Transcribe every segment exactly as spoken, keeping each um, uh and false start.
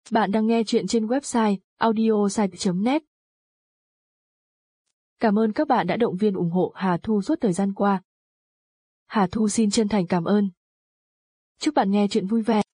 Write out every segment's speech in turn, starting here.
Bạn đang nghe chuyện trên website audiosite chấm net. Cảm ơn các bạn đã động viên ủng hộ Hà Thu suốt thời gian qua. Hà Thu xin chân thành cảm ơn. Chúc bạn nghe chuyện vui vẻ.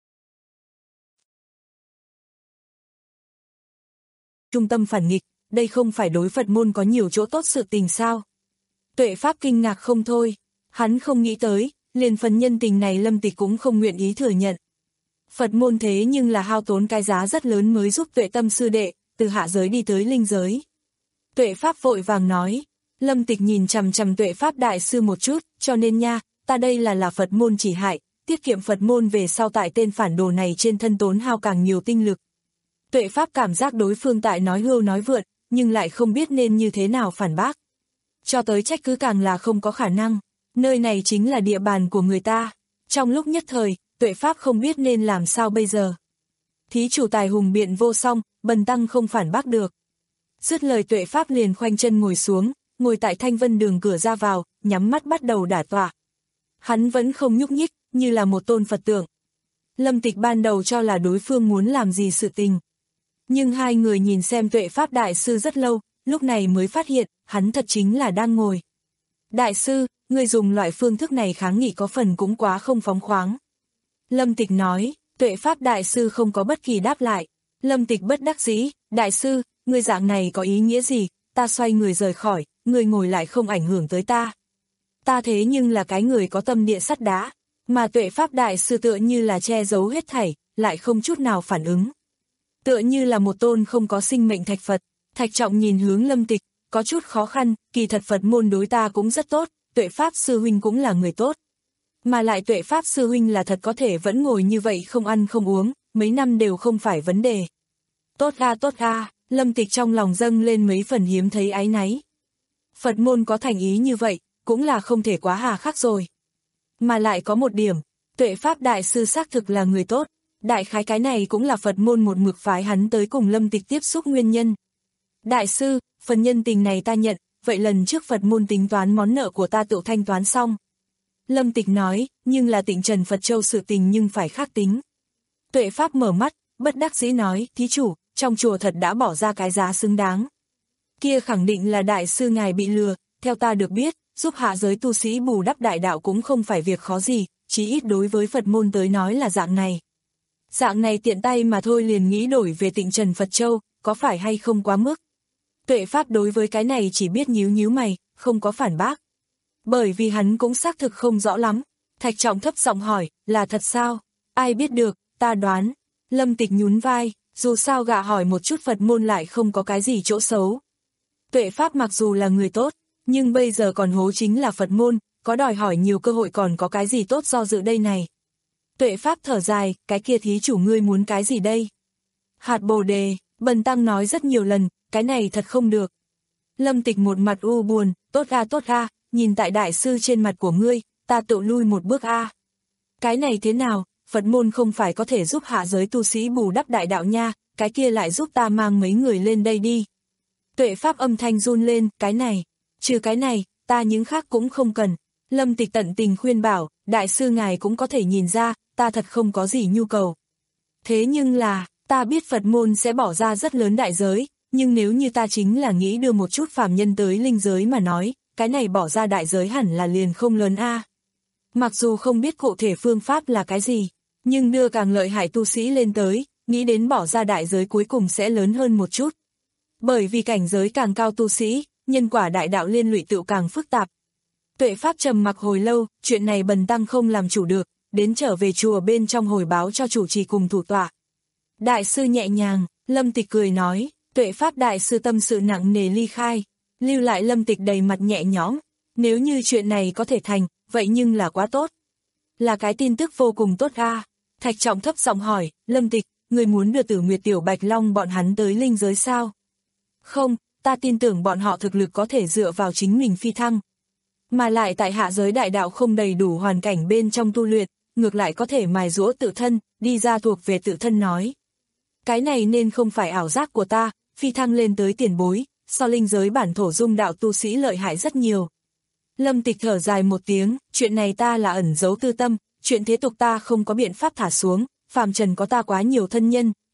Trung tâm phản nghịch, đây không phải đối Phật môn có nhiều chỗ tốt sự tình sao? Tuệ Pháp kinh ngạc không thôi, hắn không nghĩ tới, liền phần nhân tình này Lâm Tịch cũng không nguyện ý thừa nhận. Phật môn thế nhưng là hao tốn cái giá rất lớn mới giúp Tuệ Tâm sư đệ, từ hạ giới đi tới linh giới. Tuệ Pháp vội vàng nói, Lâm Tịch nhìn chằm chằm Tuệ Pháp đại sư một chút, cho nên nha, ta đây là là Phật môn chỉ hại, tiết kiệm Phật môn về sau tại tên phản đồ này trên thân tốn hao càng nhiều tinh lực. Tuệ Pháp cảm giác đối phương tại nói hưu nói vượn, nhưng lại không biết nên như thế nào phản bác. Cho tới trách cứ càng là không có khả năng, nơi này chính là địa bàn của người ta. Trong lúc nhất thời, Tuệ Pháp không biết nên làm sao bây giờ. Thí chủ tài hùng biện vô song, bần tăng không phản bác được. Dứt lời Tuệ Pháp liền khoanh chân ngồi xuống, ngồi tại Thanh Vân đường cửa ra vào, nhắm mắt bắt đầu đả tọa. Hắn vẫn không nhúc nhích, như là một tôn Phật tượng. Lâm Tịch ban đầu cho là đối phương muốn làm gì sự tình. Nhưng hai người nhìn xem Tuệ Pháp đại sư rất lâu, lúc này mới phát hiện, hắn thật chính là đang ngồi. Đại sư, người dùng loại phương thức này kháng nghị có phần cũng quá không phóng khoáng. Lâm Tịch nói, Tuệ Pháp đại sư không có bất kỳ đáp lại. Lâm Tịch bất đắc dĩ, đại sư, người dạng này có ý nghĩa gì, ta xoay người rời khỏi, người ngồi lại không ảnh hưởng tới ta. Ta thế nhưng là cái người có tâm địa sắt đá, mà Tuệ Pháp đại sư tựa như là che giấu hết thảy, lại không chút nào phản ứng. Tựa như là một tôn không có sinh mệnh thạch Phật. Thạch Trọng nhìn hướng Lâm Tịch, có chút khó khăn, kỳ thật Phật môn đối ta cũng rất tốt, Tuệ Pháp sư huynh cũng là người tốt. Mà lại Tuệ Pháp sư huynh là thật có thể vẫn ngồi như vậy không ăn không uống, mấy năm đều không phải vấn đề. Tốt a tốt a, Lâm Tịch trong lòng dâng lên mấy phần hiếm thấy áy náy. Phật môn có thành ý như vậy, cũng là không thể quá hà khắc rồi. Mà lại có một điểm, Tuệ Pháp đại sư xác thực là người tốt, đại khái cái này cũng là Phật môn một mực phái hắn tới cùng Lâm Tịch tiếp xúc nguyên nhân. Đại sư, phần nhân tình này ta nhận, vậy lần trước Phật môn tính toán món nợ của ta tự thanh toán xong. Lâm Tịch nói, nhưng là Tịnh Trần Phật Châu sự tình nhưng phải khác tính. Tuệ Pháp mở mắt, bất đắc dĩ nói, thí chủ, trong chùa thật đã bỏ ra cái giá xứng đáng. Kia khẳng định là đại sư ngài bị lừa, theo ta được biết, giúp hạ giới tu sĩ bù đắp đại đạo cũng không phải việc khó gì, chí ít đối với Phật môn tới nói là dạng này. Dạng này tiện tay mà thôi liền nghĩ đổi về Tịnh Trần Phật Châu, có phải hay không quá mức? Tuệ Pháp đối với cái này chỉ biết nhíu nhíu mày, không có phản bác. Bởi vì hắn cũng xác thực không rõ lắm. Thạch Trọng thấp giọng hỏi, là thật sao? Ai biết được, ta đoán. Lâm Tịch nhún vai, dù sao gạ hỏi một chút Phật môn lại không có cái gì chỗ xấu. Tuệ Pháp mặc dù là người tốt, nhưng bây giờ còn hố chính là Phật môn, có đòi hỏi nhiều cơ hội còn có cái gì tốt do dự đây này. Tuệ Pháp thở dài, cái kia thí chủ ngươi muốn cái gì đây? Hạt Bồ Đề, bần tăng nói rất nhiều lần, cái này thật không được. Lâm Tịch một mặt u buồn, tốt a tốt a, nhìn tại đại sư trên mặt của ngươi, ta tự lui một bước a. Cái này thế nào, Phật môn không phải có thể giúp hạ giới tu sĩ bù đắp đại đạo nha, cái kia lại giúp ta mang mấy người lên đây đi. Tuệ Pháp âm thanh run lên, cái này, trừ cái này, ta những khác cũng không cần. Lâm Tịch tận tình khuyên bảo, đại sư ngài cũng có thể nhìn ra, ta thật không có gì nhu cầu. Thế nhưng là, ta biết Phật môn sẽ bỏ ra rất lớn đại giới, nhưng nếu như ta chính là nghĩ đưa một chút phàm nhân tới linh giới mà nói, cái này bỏ ra đại giới hẳn là liền không lớn a. Mặc dù không biết cụ thể phương pháp là cái gì, nhưng đưa càng lợi hại tu sĩ lên tới, nghĩ đến bỏ ra đại giới cuối cùng sẽ lớn hơn một chút. Bởi vì cảnh giới càng cao tu sĩ, nhân quả đại đạo liên lụy tựu càng phức tạp. Tuệ Pháp trầm mặc hồi lâu, chuyện này bần tăng không làm chủ được, đến trở về chùa bên trong hồi báo cho chủ trì cùng thủ tọa. Đại sư nhẹ nhàng, Lâm Tịch cười nói, Tuệ Pháp đại sư tâm sự nặng nề ly khai, lưu lại Lâm Tịch đầy mặt nhẹ nhõm, nếu như chuyện này có thể thành, vậy nhưng là quá tốt. Là cái tin tức vô cùng tốt a. Thạch Trọng thấp giọng hỏi, Lâm Tịch, người muốn đưa Tử Nguyệt Tiểu Bạch Long bọn hắn tới linh giới sao? Không, ta tin tưởng bọn họ thực lực có thể dựa vào chính mình phi thăng. Mà lại tại hạ giới đại đạo không đầy đủ hoàn cảnh bên trong tu luyện, ngược lại có thể mài giũa tự thân, đi ra thuộc về tự thân nói. Cái này nên không phải ảo giác của ta, phi thăng lên tới tiền bối, so linh giới bản thổ dung đạo tu sĩ lợi hại rất nhiều. Lâm Tịch thở dài một tiếng, chuyện này ta là ẩn giấu tư tâm, chuyện thế tục ta không có biện pháp thả xuống, phàm trần có ta quá nhiều thân nhân,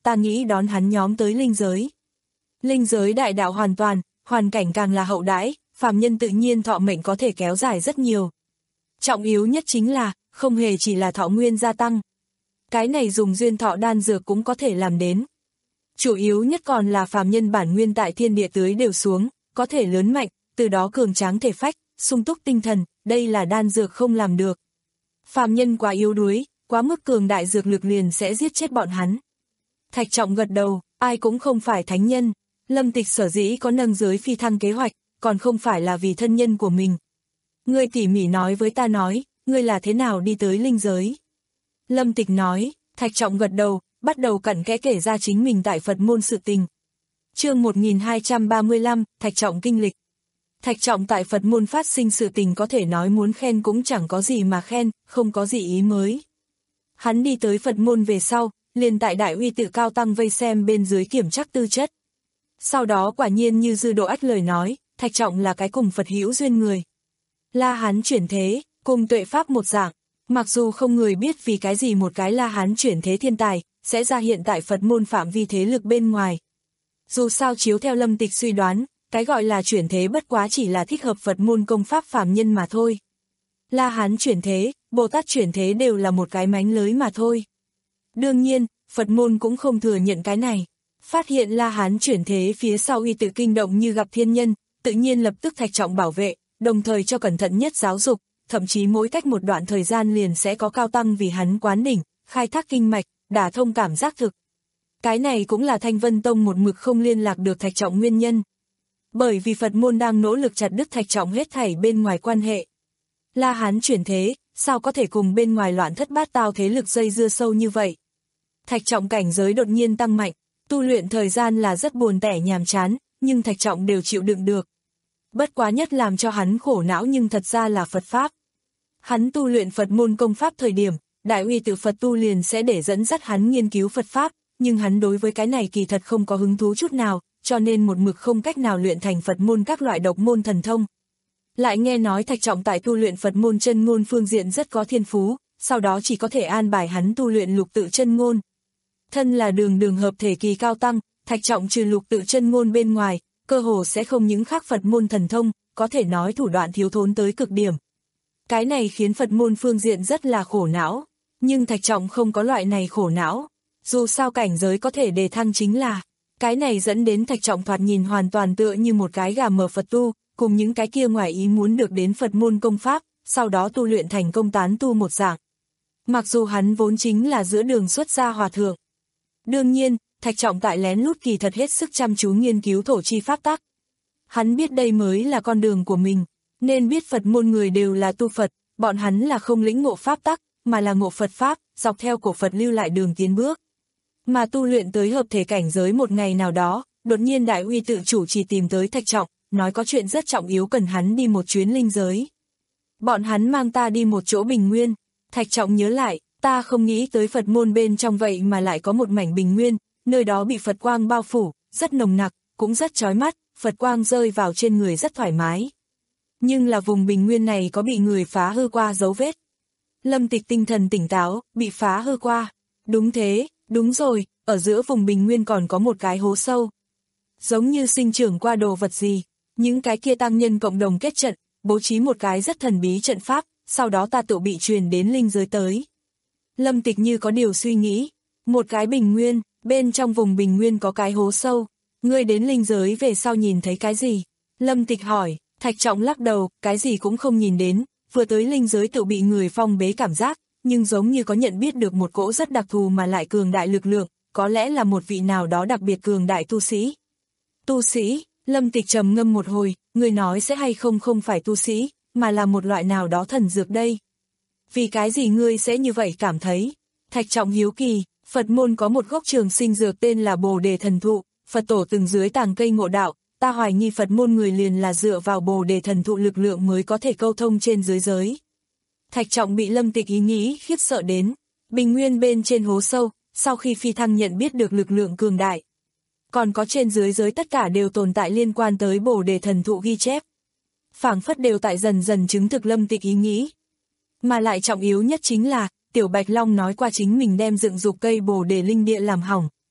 ta nghĩ đón hắn nhóm tới linh giới. Linh giới đại đạo hoàn toàn, hoàn cảnh càng là hậu đãi, phàm nhân tự nhiên thọ mệnh có thể kéo dài rất nhiều. Trọng yếu nhất chính là, không hề chỉ là thọ nguyên gia tăng. Cái này dùng duyên thọ đan dược cũng có thể làm đến. Chủ yếu nhất còn là phàm nhân bản nguyên tại thiên địa tưới đều xuống, có thể lớn mạnh, từ đó cường tráng thể phách, sung túc tinh thần, đây là đan dược không làm được. Phàm nhân quá yếu đuối, quá mức cường đại dược lực liền sẽ giết chết bọn hắn. Thạch Trọng gật đầu, ai cũng không phải thánh nhân, Lâm Tịch sở dĩ có nâng giới phi thăng kế hoạch, còn không phải là vì thân nhân của mình. Ngươi tỉ mỉ nói với ta nói, ngươi là thế nào đi tới linh giới? Lâm Tịch nói, Thạch Trọng gật đầu, bắt đầu cặn kẽ kể ra chính mình tại Phật môn sự tình. Chương một nghìn hai trăm ba mươi lăm, Thạch Trọng kinh lịch. Thạch Trọng tại Phật môn phát sinh sự tình có thể nói muốn khen cũng chẳng có gì mà khen, không có gì ý mới. Hắn đi tới Phật môn về sau, liền tại Đại Uy tự cao tăng vây xem bên dưới kiểm trắc tư chất. Sau đó quả nhiên như Dư Độ Ách lời nói, Thạch Trọng là cái cùng Phật hữu duyên người. La Hán chuyển thế, cùng Tuệ Pháp một dạng, mặc dù không người biết vì cái gì một cái La Hán chuyển thế thiên tài, sẽ ra hiện tại Phật môn phạm vi thế lực bên ngoài. Dù sao chiếu theo Lâm Tịch suy đoán, cái gọi là chuyển thế bất quá chỉ là thích hợp Phật môn công pháp phàm nhân mà thôi. La Hán chuyển thế, Bồ Tát chuyển thế đều là một cái mánh lới mà thôi. Đương nhiên, Phật môn cũng không thừa nhận cái này. Phát hiện La Hán chuyển thế phía sau uy tự kinh động như gặp thiên nhân, tự nhiên lập tức Thạch Trọng bảo vệ, đồng thời cho cẩn thận nhất giáo dục, thậm chí mỗi cách một đoạn thời gian liền sẽ có cao tăng vì hắn quán đỉnh, khai thác kinh mạch, đả thông cảm giác thực. Cái này cũng là Thanh Vân Tông một mực không liên lạc được Thạch Trọng nguyên nhân. Bởi vì Phật môn đang nỗ lực chặt đứt Thạch Trọng hết thảy bên ngoài quan hệ. La Hán chuyển thế, sao có thể cùng bên ngoài loạn thất bát tao thế lực dây dưa sâu như vậy? Thạch Trọng cảnh giới đột nhiên tăng mạnh, tu luyện thời gian là rất buồn tẻ nhàm chán, nhưng Thạch Trọng đều chịu đựng được. Bất quá nhất làm cho hắn khổ não nhưng thật ra là Phật Pháp. Hắn tu luyện Phật môn công pháp thời điểm, Đại Uy tự Phật tu liền sẽ để dẫn dắt hắn nghiên cứu Phật Pháp, nhưng hắn đối với cái này kỳ thật không có hứng thú chút nào, cho nên một mực không cách nào luyện thành Phật môn các loại độc môn thần thông. Lại nghe nói Thạch Trọng tại tu luyện Phật môn chân ngôn phương diện rất có thiên phú, sau đó chỉ có thể an bài hắn tu luyện lục tự chân ngôn. Thân là đường đường hợp thể kỳ cao tăng, Thạch Trọng trừ lục tự chân ngôn bên ngoài, cơ hồ sẽ không những khác Phật môn thần thông, có thể nói thủ đoạn thiếu thốn tới cực điểm. Cái này khiến Phật môn phương diện rất là khổ não, nhưng Thạch Trọng không có loại này khổ não. Dù sao cảnh giới có thể đề thăng chính là, cái này dẫn đến Thạch Trọng thoạt nhìn hoàn toàn tựa như một cái gà mờ Phật tu, cùng những cái kia ngoài ý muốn được đến Phật môn công pháp, sau đó tu luyện thành công tán tu một dạng. Mặc dù hắn vốn chính là giữa đường xuất gia hòa thượng. Đương nhiên, Thạch Trọng tại lén lút kỳ thật hết sức chăm chú nghiên cứu thổ chi pháp tắc. Hắn biết đây mới là con đường của mình, nên biết Phật môn người đều là tu Phật, bọn hắn là không lĩnh ngộ pháp tắc, mà là ngộ Phật Pháp, dọc theo cổ Phật lưu lại đường tiến bước. Mà tu luyện tới hợp thể cảnh giới một ngày nào đó, đột nhiên Đại Uy tự chủ chỉ tìm tới Thạch Trọng, nói có chuyện rất trọng yếu cần hắn đi một chuyến linh giới. Bọn hắn mang ta đi một chỗ bình nguyên. Thạch Trọng nhớ lại, ta không nghĩ tới Phật môn bên trong vậy mà lại có một mảnh bình nguyên, nơi đó bị Phật quang bao phủ, rất nồng nặc, cũng rất chói mắt, Phật quang rơi vào trên người rất thoải mái. Nhưng là vùng bình nguyên này có bị người phá hư qua dấu vết. Lâm Tịch tinh thần tỉnh táo, bị phá hư qua. Đúng thế, đúng rồi, ở giữa vùng bình nguyên còn có một cái hố sâu. Giống như sinh trưởng qua đồ vật gì, những cái kia tăng nhân cộng đồng kết trận, bố trí một cái rất thần bí trận pháp, sau đó ta tự bị truyền đến linh giới tới. Lâm Tịch như có điều suy nghĩ, một cái bình nguyên, bên trong vùng bình nguyên có cái hố sâu, ngươi đến linh giới về sau nhìn thấy cái gì? Lâm Tịch hỏi, Thạch Trọng lắc đầu, cái gì cũng không nhìn đến, vừa tới linh giới tự bị người phong bế cảm giác, nhưng giống như có nhận biết được một cỗ rất đặc thù mà lại cường đại lực lượng, có lẽ là một vị nào đó đặc biệt cường đại tu sĩ. Tu sĩ, Lâm Tịch trầm ngâm một hồi, người nói sẽ hay không không phải tu sĩ, mà là một loại nào đó thần dược đây. Vì cái gì ngươi sẽ như vậy cảm thấy? Thạch Trọng hiếu kỳ, Phật môn có một gốc trường sinh dược tên là Bồ Đề Thần Thụ, Phật tổ từng dưới tàng cây ngộ đạo, ta hoài nghi Phật môn người liền là dựa vào Bồ Đề Thần Thụ lực lượng mới có thể câu thông trên dưới giới. Thạch Trọng bị Lâm Tịch ý nghĩ khiếp sợ đến, bình nguyên bên trên hố sâu, sau khi phi thăng nhận biết được lực lượng cường đại. Còn có trên dưới giới tất cả đều tồn tại liên quan tới Bồ Đề Thần Thụ ghi chép. Phảng phất đều tại dần dần chứng thực Lâm Tịch ý nghĩ. Mà lại trọng yếu nhất chính là, Tiểu Bạch Long nói qua chính mình đem dựng dục cây Bồ Đề linh địa làm hỏng.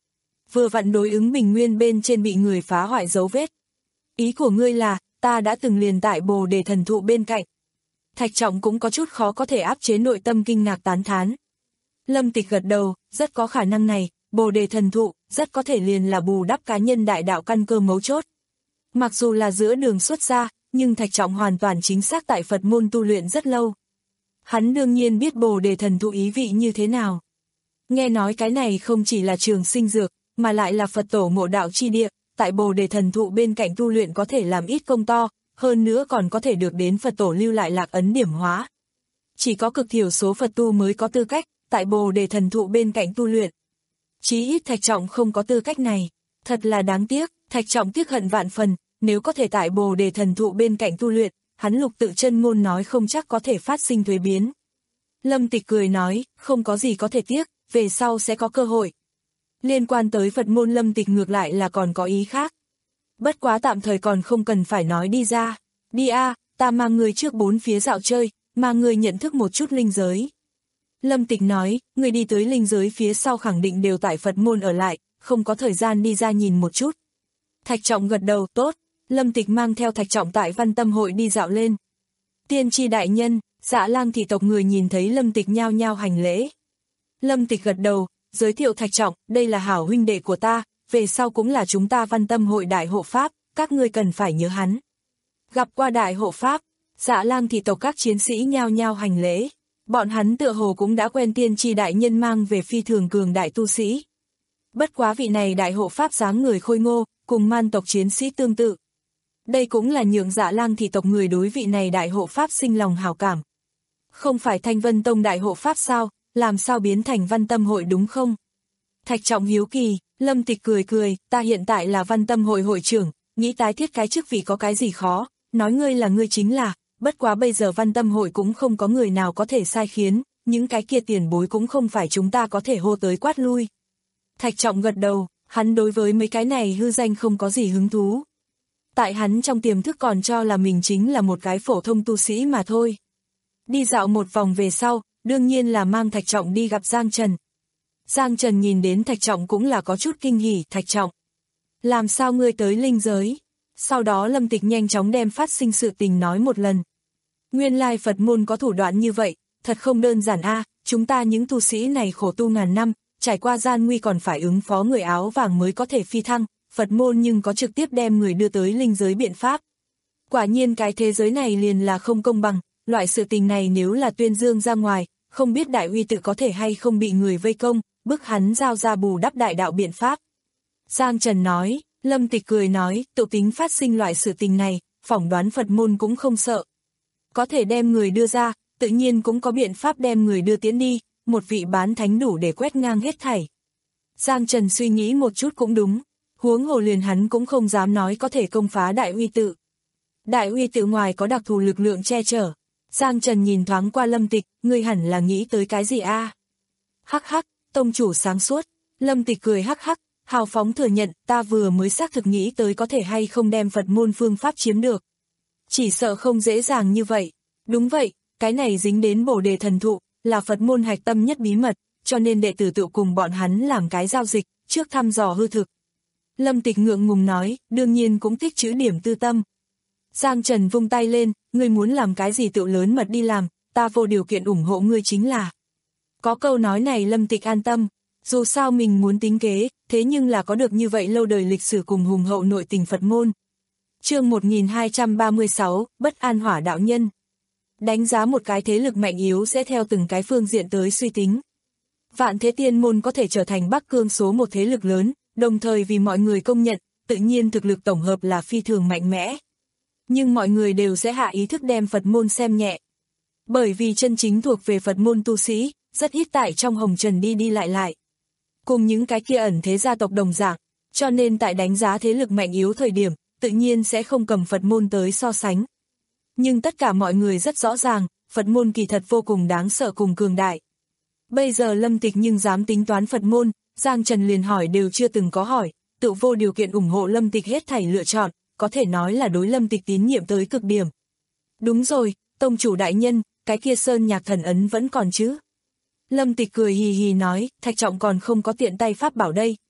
vừa vặn đối ứng bình nguyên bên trên bị người phá hoại dấu vết. Ý của ngươi là, ta đã từng liền tại Bồ Đề thần thụ bên cạnh. Thạch Trọng cũng có chút khó có thể áp chế nội tâm kinh ngạc tán thán. Lâm Tịch gật đầu, rất có khả năng này, Bồ Đề thần thụ, rất có thể liền là bù đắp cá nhân đại đạo căn cơ mấu chốt. Mặc dù là giữa đường xuất ra, nhưng Thạch Trọng hoàn toàn chính xác tại Phật môn tu luyện rất lâu. Hắn đương nhiên biết Bồ Đề thần thụ ý vị như thế nào. Nghe nói cái này không chỉ là trường sinh dược, mà lại là Phật tổ ngộ đạo chi địa, tại Bồ Đề thần thụ bên cạnh tu luyện có thể làm ít công to, hơn nữa còn có thể được đến Phật tổ lưu lại lạc ấn điểm hóa. Chỉ có cực thiểu số Phật tu mới có tư cách, tại Bồ Đề thần thụ bên cạnh tu luyện. Chí ít Thạch Trọng không có tư cách này, thật là đáng tiếc, Thạch Trọng tiếc hận vạn phần, nếu có thể tại Bồ Đề thần thụ bên cạnh tu luyện, hắn lục tự chân ngôn nói không chắc có thể phát sinh thuế biến. Lâm Tịch cười nói, không có gì có thể tiếc, về sau sẽ có cơ hội. Liên quan tới Phật môn Lâm Tịch ngược lại là còn có ý khác. Bất quá tạm thời còn không cần phải nói đi ra. Đi a, à, ta mang người trước bốn phía dạo chơi, mà người nhận thức một chút linh giới. Lâm Tịch nói, người đi tới linh giới phía sau khẳng định đều tại Phật môn ở lại, không có thời gian đi ra nhìn một chút. Thạch Trọng gật đầu, tốt. Lâm Tịch mang theo Thạch Trọng tại Văn Tâm hội đi dạo lên. Tiên tri đại nhân, Dạ Lang thị tộc người nhìn thấy Lâm Tịch nhao nhao hành lễ. Lâm Tịch gật đầu, giới thiệu Thạch Trọng, đây là hảo huynh đệ của ta, về sau cũng là chúng ta Văn Tâm hội đại hộ pháp, các ngươi cần phải nhớ hắn. Gặp qua đại hộ pháp, Dạ Lang thị tộc các chiến sĩ nhao nhao hành lễ. Bọn hắn tựa hồ cũng đã quen tiên tri đại nhân mang về phi thường cường đại tu sĩ. Bất quá vị này đại hộ pháp dáng người khôi ngô, cùng man tộc chiến sĩ tương tự. Đây cũng là nhượng Dạ Lang thị tộc người đối vị này đại hộ pháp sinh lòng hảo cảm. Không phải Thanh Vân Tông đại hộ pháp sao, làm sao biến thành Văn Tâm hội đúng không? Thạch Trọng hiếu kỳ, Lâm Tịch cười cười, ta hiện tại là Văn Tâm hội hội trưởng, nghĩ tái thiết cái chức vị có cái gì khó, nói ngươi là ngươi chính là, bất quá bây giờ Văn Tâm hội cũng không có người nào có thể sai khiến, những cái kia tiền bối cũng không phải chúng ta có thể hô tới quát lui. Thạch Trọng gật đầu, hắn đối với mấy cái này hư danh không có gì hứng thú. Tại hắn trong tiềm thức còn cho là mình chính là một cái phổ thông tu sĩ mà thôi. Đi dạo một vòng về sau, đương nhiên là mang Thạch Trọng đi gặp Giang Trần. Giang Trần nhìn đến Thạch Trọng cũng là có chút kinh hỉ, Thạch Trọng. Làm sao ngươi tới linh giới? Sau đó Lâm Tịch nhanh chóng đem phát sinh sự tình nói một lần. Nguyên lai Phật môn có thủ đoạn như vậy, thật không đơn giản a, chúng ta những tu sĩ này khổ tu ngàn năm, trải qua gian nguy còn phải ứng phó người áo vàng mới có thể phi thăng, Phật môn nhưng có trực tiếp đem người đưa tới linh giới biện pháp. Quả nhiên cái thế giới này liền là không công bằng, loại sự tình này nếu là tuyên dương ra ngoài, không biết đại uy tự có thể hay không bị người vây công, bức hắn giao ra bù đắp đại đạo biện pháp. Giang Trần nói, Lâm Tịch cười nói, tự tính phát sinh loại sự tình này, phỏng đoán Phật môn cũng không sợ. Có thể đem người đưa ra, tự nhiên cũng có biện pháp đem người đưa tiến đi, một vị bán thánh đủ để quét ngang hết thảy. Giang Trần suy nghĩ một chút cũng đúng, huống hồ liền hắn cũng không dám nói có thể công phá đại uy tự. Đại uy tự ngoài có đặc thù lực lượng che chở. Giang Trần nhìn thoáng qua Lâm Tịch, ngươi hẳn là nghĩ tới cái gì a? Hắc hắc, tông chủ sáng suốt. Lâm Tịch cười hắc hắc, hào phóng thừa nhận, ta vừa mới xác thực nghĩ tới có thể hay không đem Phật môn phương pháp chiếm được. Chỉ sợ không dễ dàng như vậy. Đúng vậy, cái này dính đến Bồ Đề thần thụ, là Phật môn hạch tâm nhất bí mật, cho nên đệ tử tự cùng bọn hắn làm cái giao dịch, trước thăm dò hư thực. Lâm Tịch ngượng ngùng nói, đương nhiên cũng tích trữ điểm tư tâm. Giang Trần vung tay lên, ngươi muốn làm cái gì tự lớn mật đi làm, ta vô điều kiện ủng hộ ngươi chính là. Có câu nói này Lâm Tịch an tâm, dù sao mình muốn tính kế, thế nhưng là có được như vậy lâu đời lịch sử cùng hùng hậu nội tình Phật môn. Chương một nghìn hai trăm ba mươi sáu, Bất An Hỏa đạo nhân. Đánh giá một cái thế lực mạnh yếu sẽ theo từng cái phương diện tới suy tính. Vạn Thế Tiên môn có thể trở thành Bắc Cương số một thế lực lớn, đồng thời vì mọi người công nhận, tự nhiên thực lực tổng hợp là phi thường mạnh mẽ. Nhưng mọi người đều sẽ hạ ý thức đem Phật môn xem nhẹ. Bởi vì chân chính thuộc về Phật môn tu sĩ, rất ít tại trong hồng trần đi đi lại lại. Cùng những cái kia ẩn thế gia tộc đồng dạng, cho nên tại đánh giá thế lực mạnh yếu thời điểm, tự nhiên sẽ không cầm Phật môn tới so sánh. Nhưng tất cả mọi người rất rõ ràng, Phật môn kỳ thật vô cùng đáng sợ cùng cường đại. Bây giờ Lâm Tịch nhưng dám tính toán Phật môn, Giang Trần liền hỏi đều chưa từng có hỏi, tự vô điều kiện ủng hộ Lâm Tịch hết thảy lựa chọn, có thể nói là đối Lâm Tịch tín nhiệm tới cực điểm. Đúng rồi, tông chủ đại nhân, cái kia sơn nhạc thần ấn vẫn còn chứ? Lâm Tịch cười hì hì nói, Thạch Trọng còn không có tiện tay pháp bảo đây,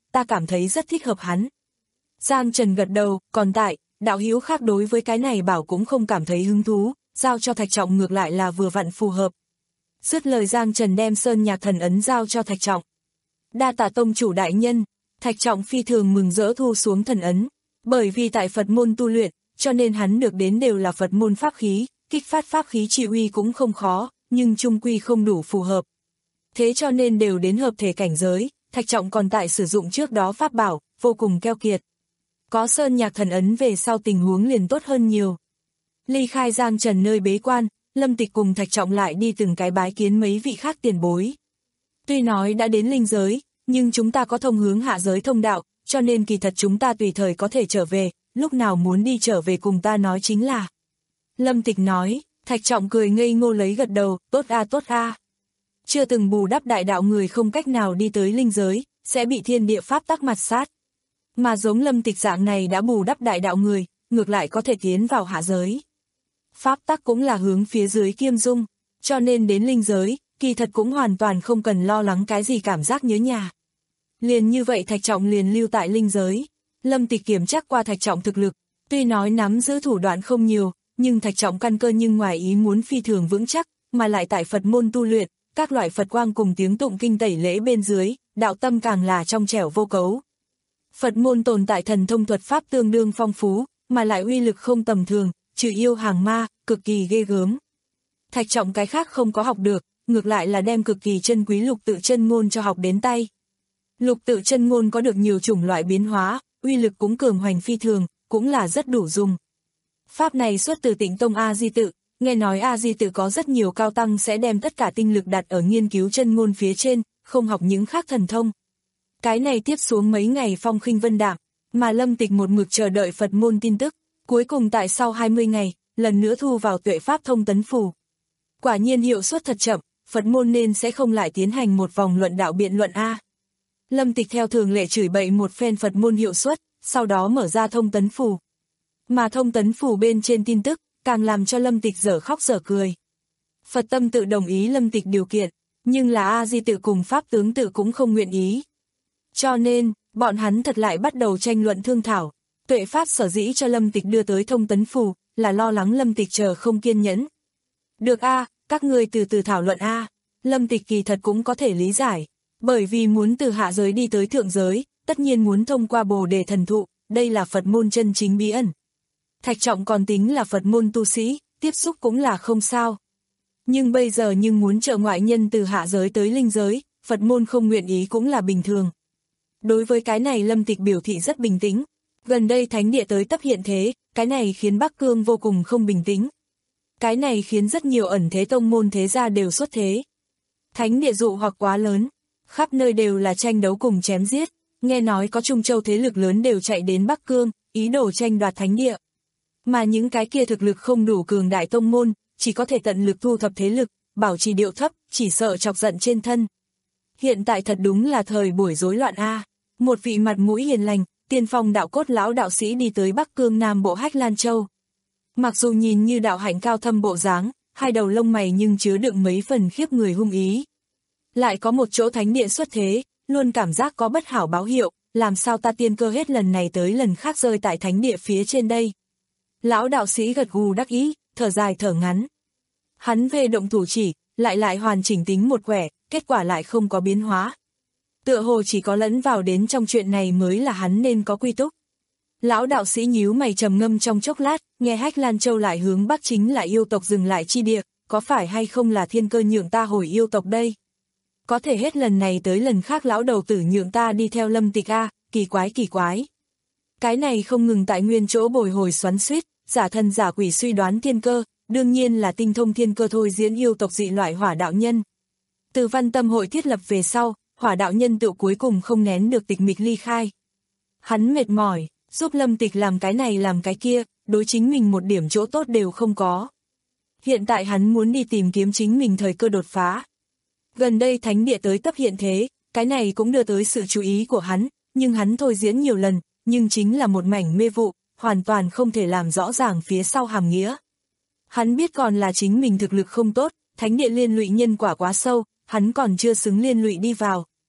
ta cảm thấy rất thích hợp hắn. Giang Trần gật đầu, còn tại, đạo hữu khác đối với cái này bảo cũng không cảm thấy hứng thú, giao cho Thạch Trọng ngược lại là vừa vặn phù hợp. Dứt lời Giang Trần đem Sơn Nhạc Thần Ấn giao cho Thạch Trọng. Đa tạ tông chủ đại nhân, Thạch Trọng phi thường mừng rỡ thu xuống thần ấn, bởi vì tại Phật môn tu luyện, cho nên hắn được đến đều là Phật môn pháp khí, kích phát pháp khí trị uy cũng không khó, nhưng chung quy không đủ phù hợp. Thế cho nên đều đến hợp thể cảnh giới, Thạch Trọng còn tại sử dụng trước đó pháp bảo, vô cùng keo kiệt. Có Sơn Nhạc Thần Ấn về sau tình huống liền tốt hơn nhiều. Ly khai Giang Trần nơi bế quan, Lâm Tịch cùng Thạch Trọng lại đi từng cái bái kiến mấy vị khác tiền bối. Tuy nói đã đến linh giới, nhưng chúng ta có thông hướng hạ giới thông đạo, cho nên kỳ thật chúng ta tùy thời có thể trở về, lúc nào muốn đi trở về cùng ta nói chính là. Lâm Tịch nói, Thạch Trọng cười ngây ngô lấy gật đầu, tốt a tốt a. Chưa từng bù đắp đại đạo người không cách nào đi tới linh giới, sẽ bị thiên địa pháp tắc mặt sát. Mà giống Lâm Tịch dạng này đã bù đắp đại đạo người, ngược lại có thể tiến vào hạ giới. Pháp tắc cũng là hướng phía dưới kiêm dung, cho nên đến linh giới, kỳ thật cũng hoàn toàn không cần lo lắng cái gì cảm giác nhớ nhà. Liền như vậy Thạch Trọng liền lưu tại linh giới. Lâm Tịch kiểm tra qua Thạch Trọng thực lực, tuy nói nắm giữ thủ đoạn không nhiều, nhưng Thạch Trọng căn cơ nhưng ngoài ý muốn phi thường vững chắc, mà lại tại Phật môn tu luyện, các loại Phật quang cùng tiếng tụng kinh tẩy lễ bên dưới, đạo tâm càng là trong trẻo vô cấu. Phật môn tồn tại thần thông thuật pháp tương đương phong phú, mà lại uy lực không tầm thường, trừ yêu hàng ma, cực kỳ ghê gớm. Thạch Trọng cái khác không có học được, ngược lại là đem cực kỳ chân quý lục tự chân ngôn cho học đến tay. Lục tự chân ngôn có được nhiều chủng loại biến hóa, uy lực cũng cường hoành phi thường, cũng là rất đủ dùng. Pháp này xuất từ Tịnh Tông A Di Tự, nghe nói A Di Tự có rất nhiều cao tăng sẽ đem tất cả tinh lực đặt ở nghiên cứu chân ngôn phía trên, không học những khác thần thông. Cái này tiếp xuống mấy ngày phong khinh vân đạm, mà Lâm Tịch một mực chờ đợi Phật môn tin tức, cuối cùng tại sau hai mươi ngày, lần nữa thu vào tuệ pháp thông tấn phù. Quả nhiên hiệu suất thật chậm, Phật môn nên sẽ không lại tiến hành một vòng luận đạo biện luận A. Lâm Tịch theo thường lệ chửi bậy một phen Phật môn hiệu suất, sau đó mở ra thông tấn phù. Mà thông tấn phù bên trên tin tức, càng làm cho Lâm Tịch dở khóc dở cười. Phật tâm tự đồng ý Lâm Tịch điều kiện, nhưng là A Di Tự cùng Pháp tướng tự cũng không nguyện ý. Cho nên, bọn hắn thật lại bắt đầu tranh luận thương thảo. Tuệ Pháp sở dĩ cho Lâm Tịch đưa tới thông tấn phù, là lo lắng Lâm Tịch chờ không kiên nhẫn. Được a, các người từ từ thảo luận a. Lâm Tịch kỳ thật cũng có thể lý giải. Bởi vì muốn từ hạ giới đi tới thượng giới, tất nhiên muốn thông qua Bồ Đề thần thụ, đây là Phật môn chân chính bí ẩn. Thạch Trọng còn tính là Phật môn tu sĩ, tiếp xúc cũng là không sao. Nhưng bây giờ nhưng muốn trợ ngoại nhân từ hạ giới tới linh giới, Phật môn không nguyện ý cũng là bình thường. Đối với cái này Lâm Tịch biểu thị rất bình tĩnh. Gần đây thánh địa tới tấp hiện thế, cái này khiến Bắc Cương vô cùng không bình tĩnh. Cái này khiến rất nhiều ẩn thế tông môn thế gia đều xuất thế. Thánh địa dụ hoặc quá lớn, khắp nơi đều là tranh đấu cùng chém giết, nghe nói có Trung Châu thế lực lớn đều chạy đến Bắc Cương, ý đồ tranh đoạt thánh địa. Mà những cái kia thực lực không đủ cường đại tông môn, chỉ có thể tận lực thu thập thế lực, bảo trì điệu thấp, chỉ sợ chọc giận trên thân. Hiện tại thật đúng là thời buổi rối loạn a. Một vị mặt mũi hiền lành, tiên phong đạo cốt lão đạo sĩ đi tới Bắc Cương Nam Bộ Hách Lan Châu. Mặc dù nhìn như đạo hạnh cao thâm bộ dáng, hai đầu lông mày nhưng chứa đựng mấy phần khiếp người hung ý. Lại có một chỗ thánh địa xuất thế, luôn cảm giác có bất hảo báo hiệu, làm sao ta tiên cơ hết lần này tới lần khác rơi tại thánh địa phía trên đây. Lão đạo sĩ gật gù đắc ý, thở dài thở ngắn. Hắn về động thủ chỉ, lại lại hoàn chỉnh tính một quẻ, kết quả lại không có biến hóa. Tựa hồ chỉ có lẫn vào đến trong chuyện này mới là hắn nên có quy túc. Lão đạo sĩ nhíu mày trầm ngâm trong chốc lát, nghe Hách Lan Châu lại hướng bắc chính là yêu tộc dừng lại chi địa, có phải hay không là thiên cơ nhượng ta hồi yêu tộc đây? Có thể hết lần này tới lần khác lão đầu tử nhượng ta đi theo Lâm Tịch a, kỳ quái kỳ quái. Cái này không ngừng tại nguyên chỗ bồi hồi xoắn xuýt, giả thân giả quỷ suy đoán thiên cơ, đương nhiên là tinh thông thiên cơ thôi diễn yêu tộc dị loại hỏa đạo nhân. Từ Văn Tâm hội thiết lập về sau, hỏa đạo nhân tự cuối cùng không nén được tịch mịch ly khai. Hắn mệt mỏi, giúp Lâm Tịch làm cái này làm cái kia, đối chính mình một điểm chỗ tốt đều không có. Hiện tại hắn muốn đi tìm kiếm chính mình thời cơ đột phá. Gần đây thánh địa tới tấp hiện thế, cái này cũng đưa tới sự chú ý của hắn, nhưng hắn thôi diễn nhiều lần, nhưng chính là một mảnh mê vụ, hoàn toàn không thể làm rõ ràng phía sau hàm nghĩa. Hắn biết còn là chính mình thực lực không tốt, thánh địa liên lụy nhân quả quá sâu, hắn còn chưa xứng liên lụy đi vào.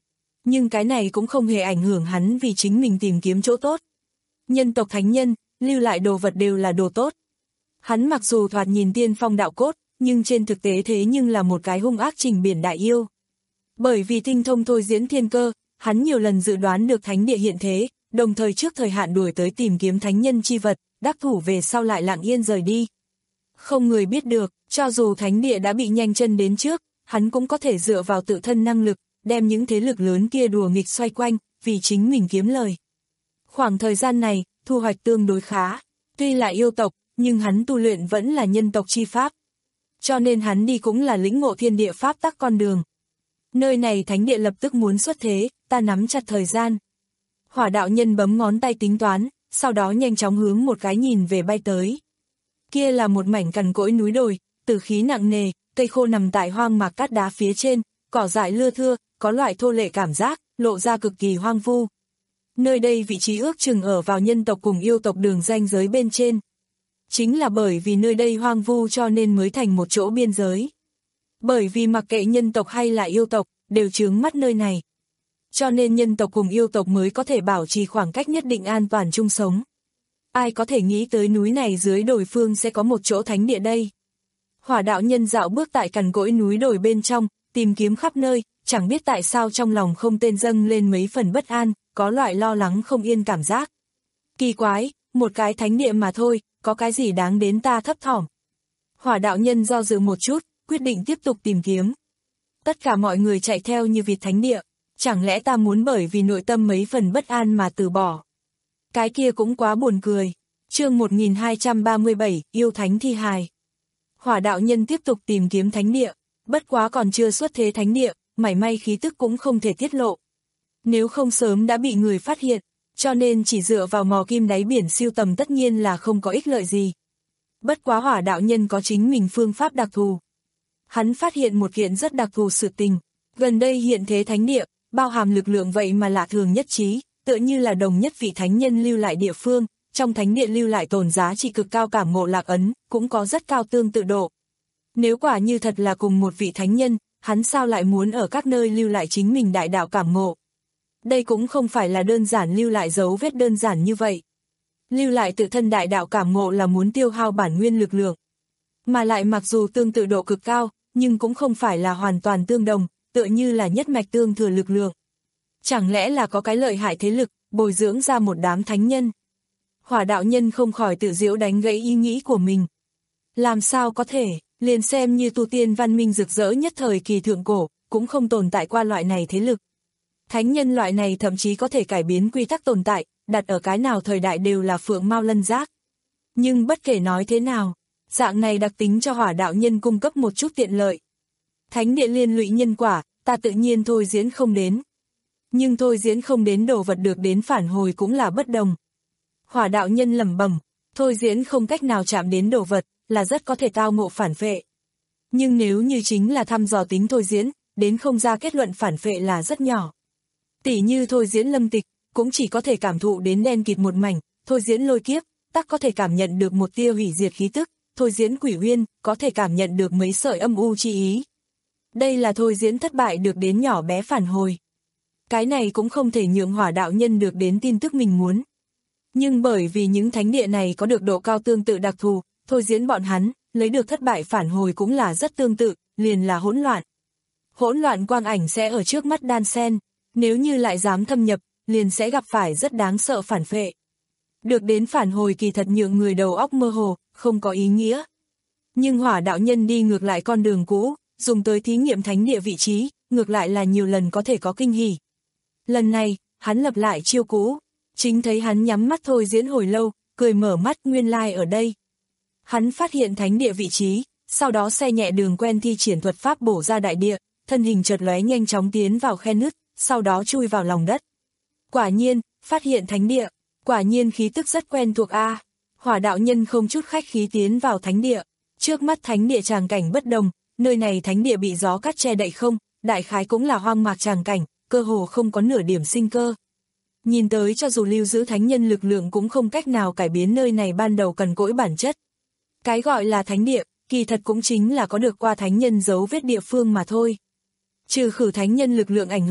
nhưng cái này cũng không hề ảnh hưởng hắn vì chính mình tìm kiếm chỗ tốt. Nhân tộc thánh nhân, lưu lại đồ vật đều là đồ tốt. Hắn mặc dù thoạt nhìn tiên phong đạo cốt, nhưng trên thực tế thế nhưng là một cái hung ác trình biển đại yêu. Bởi vì tinh thông thôi diễn thiên cơ, hắn nhiều lần dự đoán được thánh địa hiện thế, đồng thời trước thời hạn đuổi tới tìm kiếm thánh nhân chi vật, đắc thủ về sau lại lặng yên rời đi. Không người biết được, cho dù thánh địa đã bị nhanh chân đến trước, hắn cũng có thể dựa vào tự thân năng lực, đem những thế lực lớn kia đùa nghịch xoay quanh, vì chính mình kiếm lời. Khoảng thời gian này, thu hoạch tương đối khá, tuy là yêu tộc, nhưng hắn tu luyện vẫn là nhân tộc chi pháp. Cho nên hắn đi cũng là lĩnh ngộ thiên địa pháp tắc con đường. Nơi này thánh địa lập tức muốn xuất thế, ta nắm chặt thời gian. Hỏa đạo nhân bấm ngón tay tính toán, sau đó nhanh chóng hướng một cái nhìn về bay tới. Kia là một mảnh cằn cỗi núi đồi, tử khí nặng nề, cây khô nằm tại hoang mạc cát đá phía trên, cỏ dại lưa thưa, có loại thô lệ cảm giác, lộ ra cực kỳ hoang vu. Nơi đây vị trí ước chừng ở vào nhân tộc cùng yêu tộc đường ranh giới bên trên. Chính là bởi vì nơi đây hoang vu cho nên mới thành một chỗ biên giới. Bởi vì mặc kệ nhân tộc hay là yêu tộc, đều chướng mắt nơi này. Cho nên nhân tộc cùng yêu tộc mới có thể bảo trì khoảng cách nhất định an toàn chung sống. Ai có thể nghĩ tới núi này dưới đồi phương sẽ có một chỗ thánh địa đây. Hỏa đạo nhân dạo bước tại cằn cỗi núi đồi bên trong, tìm kiếm khắp nơi, chẳng biết tại sao trong lòng không tên dâng lên mấy phần bất an, có loại lo lắng không yên cảm giác. Kỳ quái, một cái thánh địa mà thôi, có cái gì đáng đến ta thấp thỏm. Hỏa đạo nhân do dự một chút, quyết định tiếp tục tìm kiếm. Tất cả mọi người chạy theo như vịt thánh địa, chẳng lẽ ta muốn bởi vì nội tâm mấy phần bất an mà từ bỏ. Cái kia cũng quá buồn cười. Chương một nghìn hai trăm ba mươi bảy, yêu thánh thi hài. Hỏa đạo nhân tiếp tục tìm kiếm thánh địa, bất quá còn chưa xuất thế thánh địa, mảy may khí tức cũng không thể tiết lộ. Nếu không sớm đã bị người phát hiện, cho nên chỉ dựa vào mò kim đáy biển siêu tầm tất nhiên là không có ích lợi gì. Bất quá hỏa đạo nhân có chính mình phương pháp đặc thù. Hắn phát hiện một kiện rất đặc thù sự tình, gần đây hiện thế thánh địa, bao hàm lực lượng vậy mà lạ thường nhất trí, tựa như là đồng nhất vị thánh nhân lưu lại địa phương, trong thánh địa lưu lại tồn giá trị cực cao cảm ngộ lạc ấn, cũng có rất cao tương tự độ. Nếu quả như thật là cùng một vị thánh nhân, hắn sao lại muốn ở các nơi lưu lại chính mình đại đạo cảm ngộ? Đây cũng không phải là đơn giản lưu lại dấu vết đơn giản như vậy. Lưu lại tự thân đại đạo cảm ngộ là muốn tiêu hao bản nguyên lực lượng. Mà lại mặc dù tương tự độ cực cao, nhưng cũng không phải là hoàn toàn tương đồng, tựa như là nhất mạch tương thừa lực lượng. Chẳng lẽ là có cái lợi hại thế lực, bồi dưỡng ra một đám thánh nhân? Hỏa đạo nhân không khỏi tự giễu đánh gãy ý nghĩ của mình. Làm sao có thể, liền xem như tu tiên văn minh rực rỡ nhất thời kỳ thượng cổ, cũng không tồn tại qua loại này thế lực. Thánh nhân loại này thậm chí có thể cải biến quy tắc tồn tại, đặt ở cái nào thời đại đều là phượng mao lân giác. Nhưng bất kể nói thế nào, dạng này đặc tính cho hỏa đạo nhân cung cấp một chút tiện lợi. Thánh địa liên lụy nhân quả, ta tự nhiên thôi diễn không đến. Nhưng thôi diễn không đến đồ vật được đến phản hồi cũng là bất đồng. Hỏa đạo nhân lẩm bẩm, thôi diễn không cách nào chạm đến đồ vật, là rất có thể tao ngộ phản phệ. Nhưng nếu như chính là thăm dò tính thôi diễn, đến không ra kết luận phản phệ là rất nhỏ. Tỉ như thôi diễn lâm tịch, cũng chỉ có thể cảm thụ đến đen kịt một mảnh, thôi diễn lôi kiếp, tắc có thể cảm nhận được một tia hủy diệt khí tức, thôi diễn quỷ uyên, có thể cảm nhận được mấy sợi âm u chi ý. Đây là thôi diễn thất bại được đến nhỏ bé phản hồi. Cái này cũng không thể nhượng hỏa đạo nhân được đến tin tức mình muốn. Nhưng bởi vì những thánh địa này có được độ cao tương tự đặc thù, thôi diễn bọn hắn, lấy được thất bại phản hồi cũng là rất tương tự, liền là hỗn loạn. Hỗn loạn quang ảnh sẽ ở trước mắt đan xen, nếu như lại dám thâm nhập, liền sẽ gặp phải rất đáng sợ phản phệ. Được đến phản hồi kỳ thật nhượng người đầu óc mơ hồ, không có ý nghĩa. Nhưng hỏa đạo nhân đi ngược lại con đường cũ, dùng tới thí nghiệm thánh địa vị trí, ngược lại là nhiều lần có thể có kinh hỉ. Lần này, hắn lập lại chiêu cũ, chính thấy hắn nhắm mắt thôi diễn hồi lâu, cười mở mắt nguyên lai ở đây. Hắn phát hiện thánh địa vị trí, sau đó xe nhẹ đường quen thi triển thuật pháp bổ ra đại địa, thân hình chợt lóe nhanh chóng tiến vào khe nứt, sau đó chui vào lòng đất. Quả nhiên, phát hiện thánh địa, quả nhiên khí tức rất quen thuộc a. Hỏa đạo nhân không chút khách khí tiến vào thánh địa, trước mắt thánh địa tràng cảnh bất đồng, nơi này thánh địa bị gió cắt che đậy không, đại khái cũng là hoang mạc tràng cảnh, cơ hồ không có nửa điểm sinh cơ. Nhìn tới cho dù lưu giữ thánh nhân lực lượng cũng không cách nào cải biến nơi này ban đầu cằn cỗi bản chất. Cái gọi là thánh địa, kỳ thật cũng chính là có được qua thánh nhân dấu vết địa phương mà thôi. Trừ khử thánh nhân lực lượng ảnh hưởng,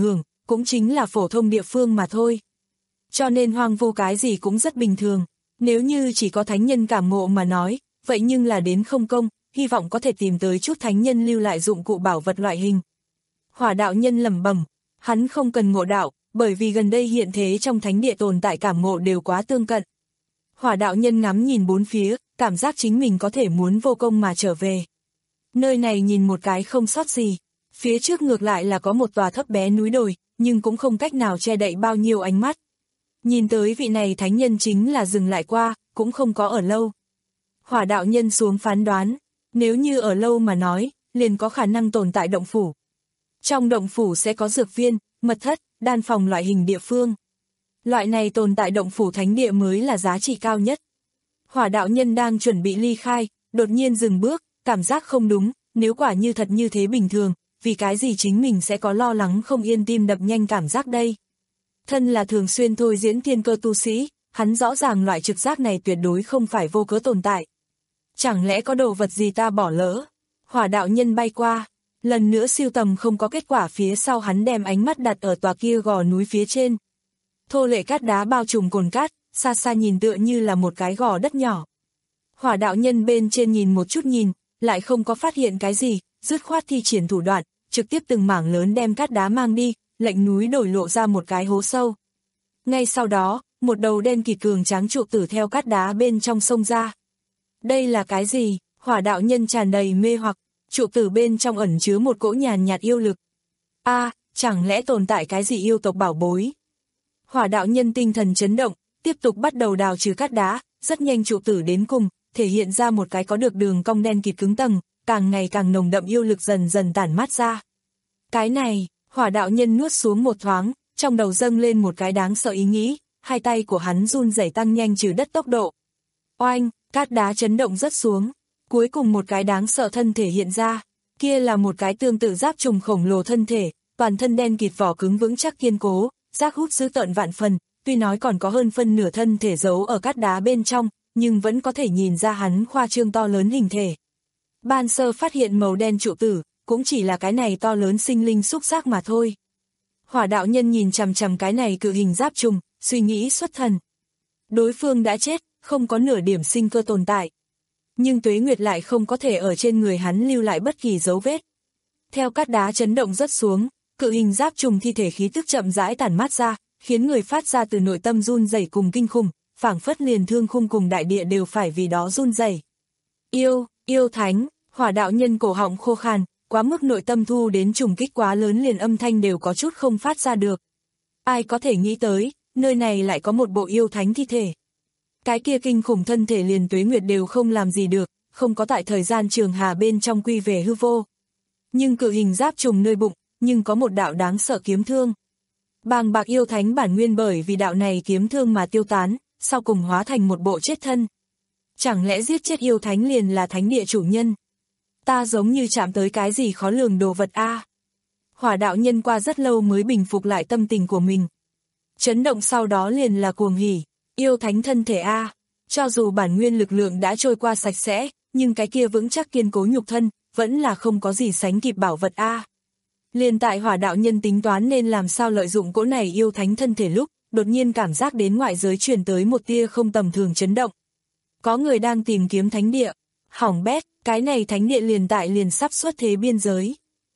cũng chính là phổ thông địa phương mà thôi. Cho nên hoang vu cái gì cũng rất bình thường. Nếu như chỉ có thánh nhân cảm ngộ mà nói, vậy nhưng là đến không công, hy vọng có thể tìm tới chút thánh nhân lưu lại dụng cụ bảo vật loại hình. Hỏa đạo nhân lẩm bẩm, hắn không cần ngộ đạo, bởi vì gần đây hiện thế trong thánh địa tồn tại cảm ngộ đều quá tương cận. Hỏa đạo nhân ngắm nhìn bốn phía, cảm giác chính mình có thể muốn vô công mà trở về. Nơi này nhìn một cái không sót gì, phía trước ngược lại là có một tòa thấp bé núi đồi, nhưng cũng không cách nào che đậy bao nhiêu ánh mắt. Nhìn tới vị này thánh nhân chính là dừng lại qua, cũng không có ở lâu. Hỏa đạo nhân xuống phán đoán, nếu như ở lâu mà nói, liền có khả năng tồn tại động phủ. Trong động phủ sẽ có dược viên, mật thất, đan phòng loại hình địa phương. Loại này tồn tại động phủ thánh địa mới là giá trị cao nhất. Hỏa đạo nhân đang chuẩn bị ly khai, đột nhiên dừng bước, cảm giác không đúng, nếu quả như thật như thế bình thường, vì cái gì chính mình sẽ có lo lắng không yên tim đập nhanh cảm giác đây. Thân là thường xuyên thôi diễn thiên cơ tu sĩ, hắn rõ ràng loại trực giác này tuyệt đối không phải vô cớ tồn tại. Chẳng lẽ có đồ vật gì ta bỏ lỡ? Hỏa đạo nhân bay qua, lần nữa siêu tầm không có kết quả, phía sau hắn đem ánh mắt đặt ở tòa kia gò núi phía trên. Thô lệ cát đá bao trùm cồn cát, xa xa nhìn tựa như là một cái gò đất nhỏ. Hỏa đạo nhân bên trên nhìn một chút nhìn, lại không có phát hiện cái gì, dứt khoát thi triển thủ đoạn, trực tiếp từng mảng lớn đem cát đá mang đi, lệnh núi đổi lộ ra một cái hố sâu. Ngay sau đó, một đầu đen kịt cường tráng trụ tử theo cát đá bên trong sông ra. Đây là cái gì? Hỏa đạo nhân tràn đầy mê hoặc, trụ tử bên trong ẩn chứa một cỗ nhàn nhạt yêu lực. A, à, chẳng lẽ tồn tại cái gì yêu tộc bảo bối? Hỏa đạo nhân tinh thần chấn động, tiếp tục bắt đầu đào trừ cát đá, rất nhanh trụ tử đến cùng, thể hiện ra một cái có được đường cong đen kịt cứng tầng, càng ngày càng nồng đậm yêu lực dần dần tản mát ra. Cái này, hỏa đạo nhân nuốt xuống một thoáng, trong đầu dâng lên một cái đáng sợ ý nghĩ, hai tay của hắn run rẩy tăng nhanh trừ đất tốc độ. Oanh, cát đá chấn động rất xuống, cuối cùng một cái đáng sợ thân thể hiện ra, kia là một cái tương tự giáp trùng khổng lồ thân thể, toàn thân đen kịt vỏ cứng vững chắc kiên cố, giác hút dữ tợn vạn phần, tuy nói còn có hơn phân nửa thân thể giấu ở cát đá bên trong, nhưng vẫn có thể nhìn ra hắn khoa trương to lớn hình thể. Ban sơ phát hiện màu đen trụ tử, cũng chỉ là cái này to lớn sinh linh xúc giác mà thôi. Hỏa đạo nhân nhìn chằm chằm cái này cự hình giáp trùng, suy nghĩ xuất thần. Đối phương đã chết, không có nửa điểm sinh cơ tồn tại. Nhưng tuế nguyệt lại không có thể ở trên người hắn lưu lại bất kỳ dấu vết. Theo cát đá chấn động rất xuống, cự hình giáp trùng thi thể khí tức chậm rãi tản mát ra, khiến người phát ra từ nội tâm run rẩy cùng kinh khủng, phảng phất liền thương khung cùng đại địa đều phải vì đó run rẩy. Yêu, yêu thánh, hỏa đạo nhân cổ họng khô khan, quá mức nội tâm thu đến trùng kích quá lớn liền âm thanh đều có chút không phát ra được. Ai có thể nghĩ tới, nơi này lại có một bộ yêu thánh thi thể. Cái kia kinh khủng thân thể liền tuế nguyệt đều không làm gì được, không có tại thời gian trường hà bên trong quy về hư vô. Nhưng cự hình giáp trùng nơi bụng, nhưng có một đạo đáng sợ kiếm thương. Bàng bạc yêu thánh bản nguyên bởi vì đạo này kiếm thương mà tiêu tán, sau cùng hóa thành một bộ chết thân. Chẳng lẽ giết chết yêu thánh liền là thánh địa chủ nhân? Ta giống như chạm tới cái gì khó lường đồ vật a. À. Hỏa đạo nhân qua rất lâu mới bình phục lại tâm tình của mình. Chấn động sau đó liền là cuồng hỉ, yêu thánh thân thể a. À. Cho dù bản nguyên lực lượng đã trôi qua sạch sẽ, nhưng cái kia vững chắc kiên cố nhục thân, vẫn là không có gì sánh kịp bảo vật a. À. Liền tại hỏa đạo nhân tính toán nên làm sao lợi dụng cỗ này yêu thánh thân thể lúc, đột nhiên cảm giác đến ngoại giới truyền tới một tia không tầm thường chấn động. Có người đang tìm kiếm thánh địa. Hỏng bét, cái này thánh địa liền tại liền sắp xuất thế biên giới.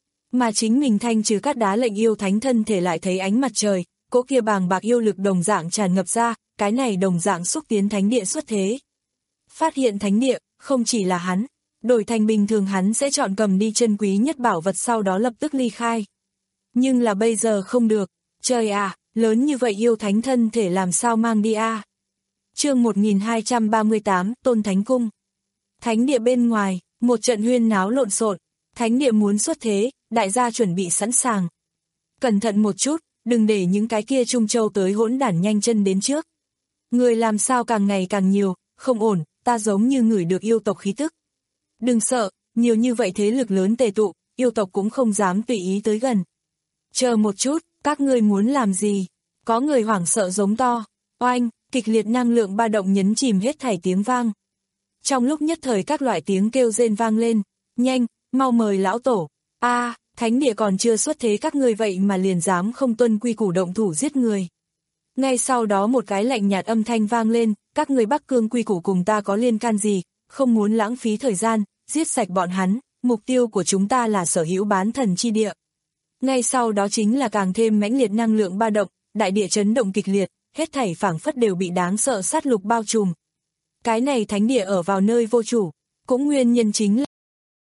Mà chính mình thanh trừ cát đá lệnh yêu thánh thân thể lại thấy ánh mặt trời, cỗ kia bàng bạc yêu lực đồng dạng tràn ngập ra, cái này đồng dạng xúc tiến thánh địa xuất thế. Phát hiện thánh địa, không chỉ là hắn, đổi thành bình thường hắn sẽ chọn cầm đi chân quý nhất bảo vật sau đó lập tức ly khai. Nhưng là bây giờ không được, trời à, lớn như vậy yêu thánh thân thể làm sao mang đi a? À? Chương một nghìn hai trăm ba mươi tám, Tôn Thánh Cung. Thánh địa bên ngoài, một trận huyên náo lộn xộn, thánh địa muốn xuất thế, đại gia chuẩn bị sẵn sàng. Cẩn thận một chút, đừng để những cái kia trung châu tới hỗn đản nhanh chân đến trước. Người làm sao càng ngày càng nhiều, không ổn, ta giống như ngửi được yêu tộc khí tức. Đừng sợ, nhiều như vậy thế lực lớn tề tụ, yêu tộc cũng không dám tùy ý tới gần. Chờ một chút, các ngươi muốn làm gì? Có người hoảng sợ giống to, oanh, kịch liệt năng lượng ba động nhấn chìm hết thảy tiếng vang. Trong lúc nhất thời các loại tiếng kêu rên vang lên, nhanh, mau mời lão tổ. A, à, thánh địa còn chưa xuất thế các ngươi vậy mà liền dám không tuân quy củ động thủ giết người. Ngay sau đó một cái lạnh nhạt âm thanh vang lên, các người Bắc Cương quy củ cùng ta có liên can gì, không muốn lãng phí thời gian, giết sạch bọn hắn, mục tiêu của chúng ta là sở hữu bán thần chi địa. Ngay sau đó chính là càng thêm mãnh liệt năng lượng ba động, đại địa chấn động kịch liệt, hết thảy phảng phất đều bị đáng sợ sát lục bao trùm. Cái này thánh địa ở vào nơi vô chủ, cũng nguyên nhân chính là...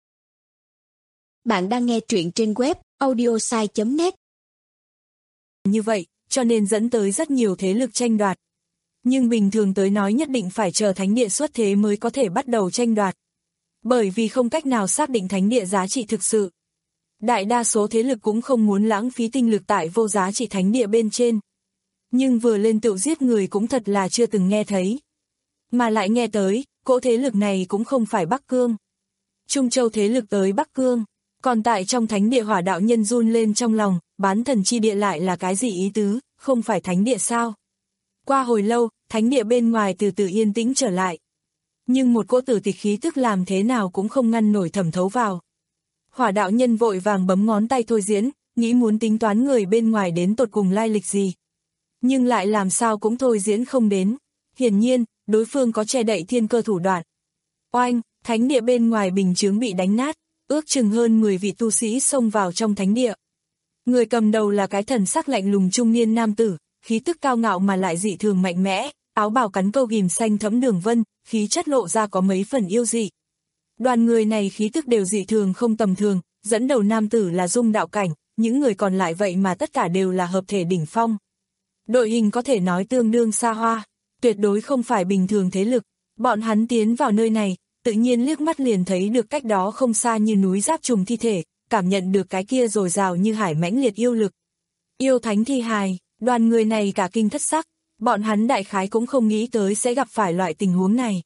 Bạn đang nghe truyện trên web audiosai chấm net. Như vậy, cho nên dẫn tới rất nhiều thế lực tranh đoạt. Nhưng bình thường tới nói nhất định phải chờ thánh địa xuất thế mới có thể bắt đầu tranh đoạt. Bởi vì không cách nào xác định thánh địa giá trị thực sự. Đại đa số thế lực cũng không muốn lãng phí tinh lực tại vô giá trị thánh địa bên trên. Nhưng vừa lên tựu giết người cũng thật là chưa từng nghe thấy. Mà lại nghe tới, cỗ thế lực này cũng không phải Bắc Cương. Trung Châu thế lực tới Bắc Cương, còn tại trong thánh địa Hỏa đạo nhân run lên trong lòng, bán thần chi địa lại là cái gì ý tứ, không phải thánh địa sao? Qua hồi lâu, thánh địa bên ngoài từ từ yên tĩnh trở lại. Nhưng một cỗ tử tịch khí tức làm thế nào cũng không ngăn nổi thẩm thấu vào. Hỏa đạo nhân vội vàng bấm ngón tay thôi diễn, nghĩ muốn tính toán người bên ngoài đến tột cùng lai lịch gì. Nhưng lại làm sao cũng thôi diễn không đến. Hiển nhiên, đối phương có che đậy thiên cơ thủ đoạn. Oanh, thánh địa bên ngoài bình chướng bị đánh nát, ước chừng hơn mười vị tu sĩ xông vào trong thánh địa. Người cầm đầu là cái thần sắc lạnh lùng trung niên nam tử, khí tức cao ngạo mà lại dị thường mạnh mẽ, áo bào cắn câu ghim xanh thẫm đường vân, khí chất lộ ra có mấy phần yêu dị. Đoàn người này khí tức đều dị thường không tầm thường, dẫn đầu nam tử là dung đạo cảnh, những người còn lại vậy mà tất cả đều là hợp thể đỉnh phong. Đội hình có thể nói tương đương xa hoa, tuyệt đối không phải bình thường thế lực, bọn hắn tiến vào nơi này, tự nhiên liếc mắt liền thấy được cách đó không xa như núi giáp trùng thi thể, cảm nhận được cái kia dồi dào như hải mãnh liệt yêu lực. Yêu thánh thi hài, đoàn người này cả kinh thất sắc, bọn hắn đại khái cũng không nghĩ tới sẽ gặp phải loại tình huống này.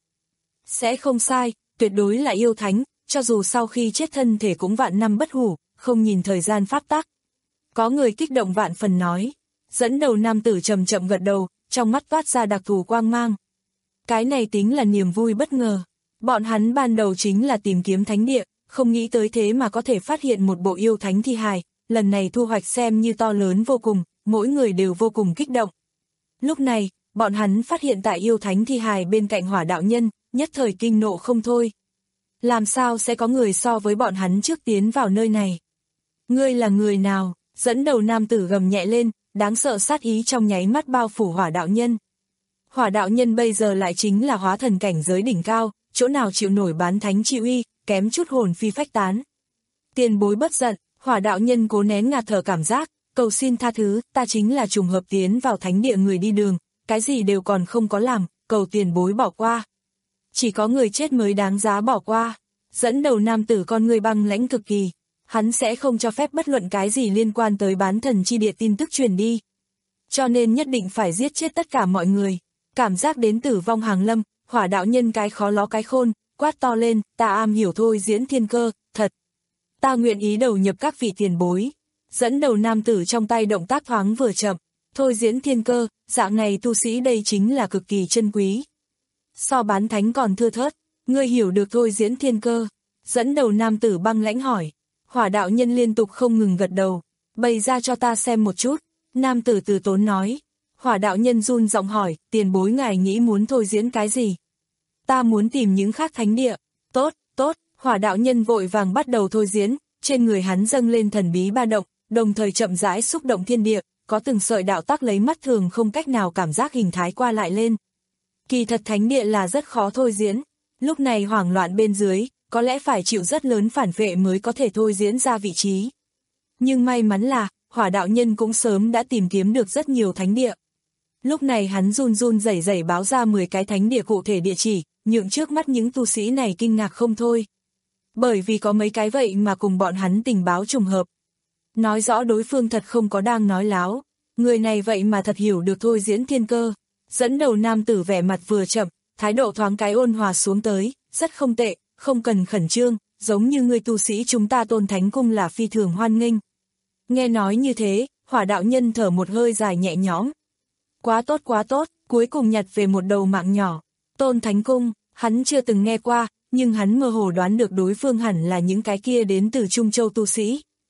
Sẽ không sai, tuyệt đối là yêu thánh, cho dù sau khi chết thân thể cũng vạn năm bất hủ, không nhìn thời gian pháp tắc. Có người kích động vạn phần nói, dẫn đầu nam tử chậm chậm gật đầu, trong mắt toát ra đặc thù quang mang. Cái này tính là niềm vui bất ngờ. Bọn hắn ban đầu chính là tìm kiếm thánh địa, không nghĩ tới thế mà có thể phát hiện một bộ yêu thánh thi hài, lần này thu hoạch xem như to lớn vô cùng, mỗi người đều vô cùng kích động. Lúc này, bọn hắn phát hiện tại yêu thánh thi hài bên cạnh Hỏa đạo nhân, nhất thời kinh nộ không thôi. Làm sao sẽ có người so với bọn hắn trước tiến vào nơi này? Ngươi là người nào? Dẫn đầu nam tử gầm nhẹ lên, đáng sợ sát ý trong nháy mắt bao phủ Hỏa đạo nhân. Hỏa đạo nhân bây giờ lại chính là hóa thần cảnh giới đỉnh cao, chỗ nào chịu nổi bán thánh chi uy, kém chút hồn phi phách tán. Tiền bối bất giận, Hỏa đạo nhân cố nén ngạt thở cảm giác, cầu xin tha thứ, ta chính là trùng hợp tiến vào thánh địa người đi đường, cái gì đều còn không có làm, cầu tiền bối bỏ qua. Chỉ có người chết mới đáng giá bỏ qua. Dẫn đầu nam tử con người băng lãnh cực kỳ, hắn sẽ không cho phép bất luận cái gì liên quan tới bán thần chi địa tin tức truyền đi. Cho nên nhất định phải giết chết tất cả mọi người. Cảm giác đến tử vong hàng lâm, Hỏa đạo nhân cái khó ló cái khôn, quát to lên, ta am hiểu thôi diễn thiên cơ, thật. Ta nguyện ý đầu nhập các vị tiền bối. Dẫn đầu nam tử trong tay động tác thoáng vừa chậm, thôi diễn thiên cơ, dạng này tu sĩ đây chính là cực kỳ chân quý. So bán thánh còn thưa thớt, ngươi hiểu được thôi diễn thiên cơ. Dẫn đầu nam tử băng lãnh hỏi. Hỏa đạo nhân liên tục không ngừng gật đầu, bày ra cho ta xem một chút. Nam tử từ tốn nói. Hỏa đạo nhân run giọng hỏi, tiền bối ngài nghĩ muốn thôi diễn cái gì? Ta muốn tìm những khác thánh địa. Tốt, tốt, Hỏa đạo nhân vội vàng bắt đầu thôi diễn, trên người hắn dâng lên thần bí ba động, đồng thời chậm rãi xúc động thiên địa, có từng sợi đạo tắc lấy mắt thường không cách nào cảm giác hình thái qua lại lên. Kỳ thật thánh địa là rất khó thôi diễn, lúc này hoảng loạn bên dưới, có lẽ phải chịu rất lớn phản vệ mới có thể thôi diễn ra vị trí. Nhưng may mắn là, Hỏa đạo nhân cũng sớm đã tìm kiếm được rất nhiều thánh địa. Lúc này hắn run run rẩy rẩy báo ra mười cái thánh địa cụ thể địa chỉ, nhượng trước mắt những tu sĩ này kinh ngạc không thôi. Bởi vì có mấy cái vậy mà cùng bọn hắn tình báo trùng hợp. Nói rõ đối phương thật không có đang nói láo, người này vậy mà thật hiểu được thôi diễn thiên cơ. Dẫn đầu nam tử vẻ mặt vừa chậm, thái độ thoáng cái ôn hòa xuống tới, rất không tệ, không cần khẩn trương, giống như người tu sĩ chúng ta Tôn Thánh Cung là phi thường hoan nghênh. Nghe nói như thế, Hỏa đạo nhân thở một hơi dài nhẹ nhõm. Quá tốt quá tốt, cuối cùng nhặt về một đầu mạng nhỏ. Tôn Thánh Cung, hắn chưa từng nghe qua, nhưng hắn mơ hồ đoán được đối phương hẳn là những cái kia đến từ Trung Châu tu sĩ.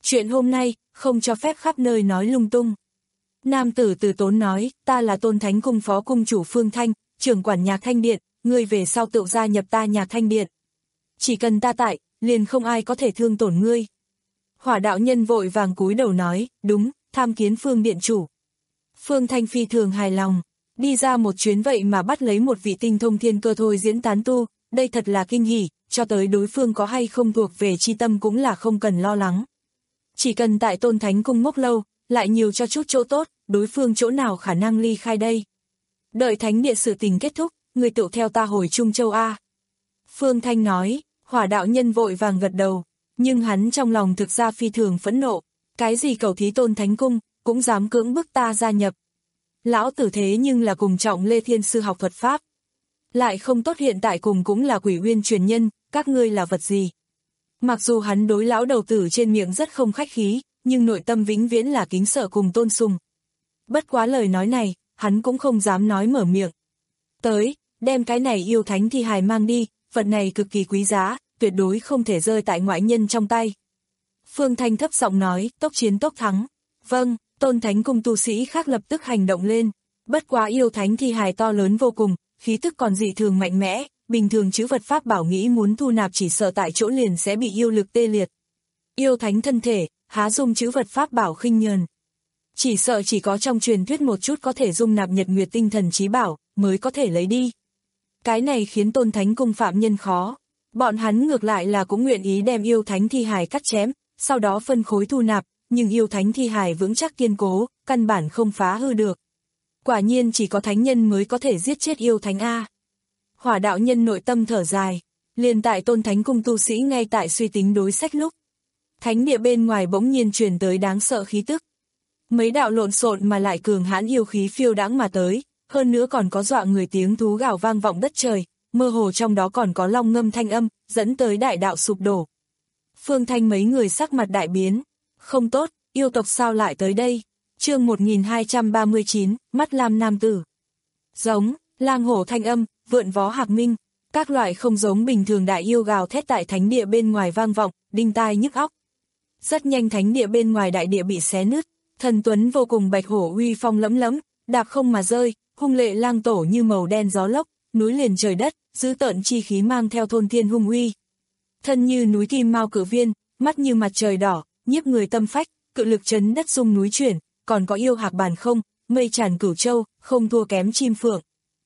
Chuyện hôm nay, không cho phép khắp nơi nói lung tung. Nam tử từ tốn nói, ta là Tôn Thánh Cung phó cung chủ Phương Thanh, trưởng quản Nhạc Thanh Điện, ngươi về sau tự gia nhập ta Nhạc Thanh Điện. Chỉ cần ta tại, liền không ai có thể thương tổn ngươi. Hỏa đạo nhân vội vàng cúi đầu nói, đúng, tham kiến Phương Điện chủ. Phương Thanh phi thường hài lòng, đi ra một chuyến vậy mà bắt lấy một vị tinh thông thiên cơ thôi diễn tán tu, đây thật là kinh hỉ, cho tới đối phương có hay không thuộc về chi tâm cũng là không cần lo lắng. Chỉ cần tại Tôn Thánh Cung ngốc lâu, lại nhiều cho chút chỗ tốt, đối phương chỗ nào khả năng ly khai đây. Đợi thánh địa sự tình kết thúc, người tự theo ta hồi Trung Châu A. Phương Thanh nói, hỏa đạo nhân vội vàng gật đầu, nhưng hắn trong lòng thực ra phi thường phẫn nộ, cái gì cầu thí Tôn Thánh Cung, cũng dám cưỡng bức ta gia nhập. Lão tử thế nhưng là cùng trọng Lê Thiên Sư học thuật pháp. Lại không tốt hiện tại cùng cũng là quỷ uyên truyền nhân, các ngươi là vật gì. Mặc dù hắn đối lão đầu tử trên miệng rất không khách khí, nhưng nội tâm vĩnh viễn là kính sợ cùng tôn sùng. Bất quá lời nói này, hắn cũng không dám nói mở miệng. Tới, đem cái này yêu thánh thi hài mang đi, vật này cực kỳ quý giá, tuyệt đối không thể rơi tại ngoại nhân trong tay. Phương Thanh thấp giọng nói, tốc chiến tốc thắng. Vâng, Tôn Thánh Cung tu sĩ khác lập tức hành động lên. Bất quá yêu thánh thi hài to lớn vô cùng, khí tức còn dị thường mạnh mẽ, bình thường chữ vật pháp bảo nghĩ muốn thu nạp chỉ sợ tại chỗ liền sẽ bị yêu lực tê liệt. Yêu thánh thân thể, há dung chữ vật pháp bảo khinh nhờn. Chỉ sợ chỉ có trong truyền thuyết một chút có thể dung nạp nhật nguyệt tinh thần chí bảo, mới có thể lấy đi. Cái này khiến Tôn Thánh Cung phạm nhân khó. Bọn hắn ngược lại là cũng nguyện ý đem yêu thánh thi hài cắt chém, sau đó phân khối thu nạp, nhưng yêu thánh thi hài vững chắc kiên cố, căn bản không phá hư được. Quả nhiên chỉ có thánh nhân mới có thể giết chết yêu thánh A. Hỏa đạo nhân nội tâm thở dài, liền tại Tôn Thánh Cung tu sĩ ngay tại suy tính đối sách lúc. Thánh địa bên ngoài bỗng nhiên truyền tới đáng sợ khí tức. Mấy đạo lộn xộn mà lại cường hãn yêu khí phiêu đãng mà tới, hơn nữa còn có dọa người tiếng thú gào vang vọng đất trời, mơ hồ trong đó còn có long ngâm thanh âm, dẫn tới đại đạo sụp đổ. Phương Thanh mấy người sắc mặt đại biến, không tốt, yêu tộc sao lại tới đây? Chương một nghìn hai trăm ba mươi chín, mắt lam nam tử. Giống, lang hổ thanh âm, vượn vó hạc minh, các loại không giống bình thường đại yêu gào thét tại thánh địa bên ngoài vang vọng, đinh tai nhức óc. Rất nhanh thánh địa bên ngoài đại địa bị xé nứt, thần tuấn vô cùng bạch hổ uy phong lẫm lẫm, đạp không mà rơi, hung lệ lang tổ như màu đen gió lốc, núi liền trời đất, dữ tợn chi khí mang theo thôn thiên hung uy. Thân như núi kim mao cự viên, mắt như mặt trời đỏ, nhiếp người tâm phách, cự lực chấn đất rung núi chuyển, còn có yêu hạc bàn không, mây tràn cửu châu, không thua kém chim phượng.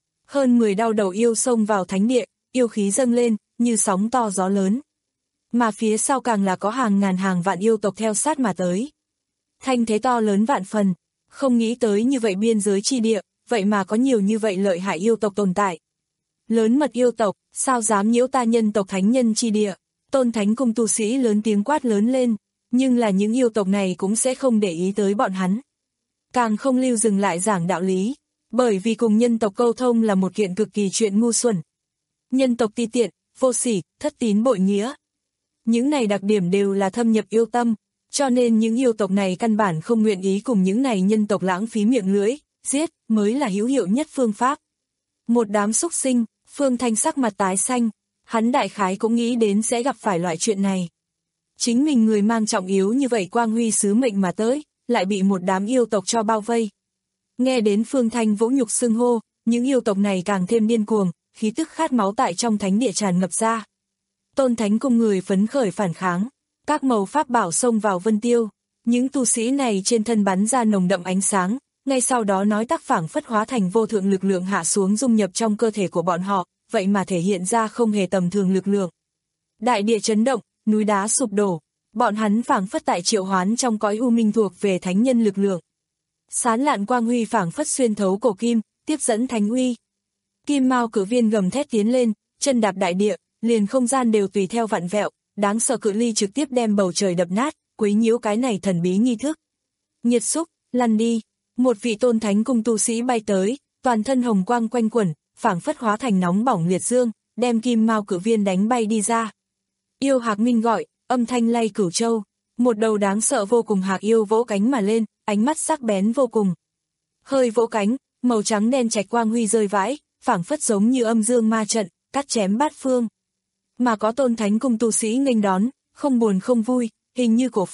Hơn mười đao đầu yêu xông vào thánh địa, yêu khí dâng lên, như sóng to gió lớn. Mà phía sau càng là có hàng ngàn hàng vạn yêu tộc theo sát mà tới. Thanh thế to lớn vạn phần, không nghĩ tới như vậy biên giới chi địa, vậy mà có nhiều như vậy lợi hại yêu tộc tồn tại. Lớn mật yêu tộc, sao dám nhiễu ta nhân tộc thánh nhân chi địa, Tôn Thánh Cung tu sĩ lớn tiếng quát lớn lên, nhưng là những yêu tộc này cũng sẽ không để ý tới bọn hắn. Càng không lưu dừng lại giảng đạo lý, bởi vì cùng nhân tộc câu thông là một kiện cực kỳ chuyện ngu xuẩn. Nhân tộc ti tiện, vô sỉ, thất tín bội nghĩa. Những này đặc điểm đều là thâm nhập yêu tâm, cho nên những yêu tộc này căn bản không nguyện ý cùng những này nhân tộc lãng phí miệng lưỡi, giết mới là hữu hiệu nhất phương pháp. Một đám xúc sinh, Phương Thanh sắc mặt tái xanh, hắn đại khái cũng nghĩ đến sẽ gặp phải loại chuyện này. Chính mình người mang trọng yếu như vậy quang huy sứ mệnh mà tới, lại bị một đám yêu tộc cho bao vây. Nghe đến Phương Thanh vỗ nhục xưng hô, những yêu tộc này càng thêm điên cuồng, khí tức khát máu tại trong thánh địa tràn ngập ra. Tôn Thánh Cung người phấn khởi phản kháng, các màu pháp bảo xông vào vân tiêu, những tu sĩ này trên thân bắn ra nồng đậm ánh sáng, ngay sau đó nói tác phảng phất hóa thành vô thượng lực lượng hạ xuống dung nhập trong cơ thể của bọn họ, vậy mà thể hiện ra không hề tầm thường lực lượng. Đại địa chấn động, núi đá sụp đổ, bọn hắn phảng phất tại triệu hoán trong cõi u minh thuộc về thánh nhân lực lượng. Sán lạn quang huy phảng phất xuyên thấu cổ kim, tiếp dẫn thánh uy. Kim mao cử viên gầm thét tiến lên, chân đạp đại địa, liền không gian đều tùy theo vặn vẹo, đáng sợ cự ly trực tiếp đem bầu trời đập nát, quấy nhiễu cái này thần bí nghi thức. Nhiệt xúc, lăn đi, một vị Tôn Thánh Cung tu sĩ bay tới, toàn thân hồng quang quanh quẩn, phảng phất hóa thành nóng bỏng liệt dương, đem kim mao cử viên đánh bay đi ra. Yêu hạc minh gọi, âm thanh lay cửu châu, một đầu đáng sợ vô cùng hạc yêu vỗ cánh mà lên, ánh mắt sắc bén vô cùng. Hơi vỗ cánh, màu trắng đen trạch quang huy rơi vãi, phảng phất giống như âm dương ma trận, cắt chém bát phương. Mà có Tôn Thánh Cung tu sĩ nghênh đón, không buồn không vui, hình như cổ Phật,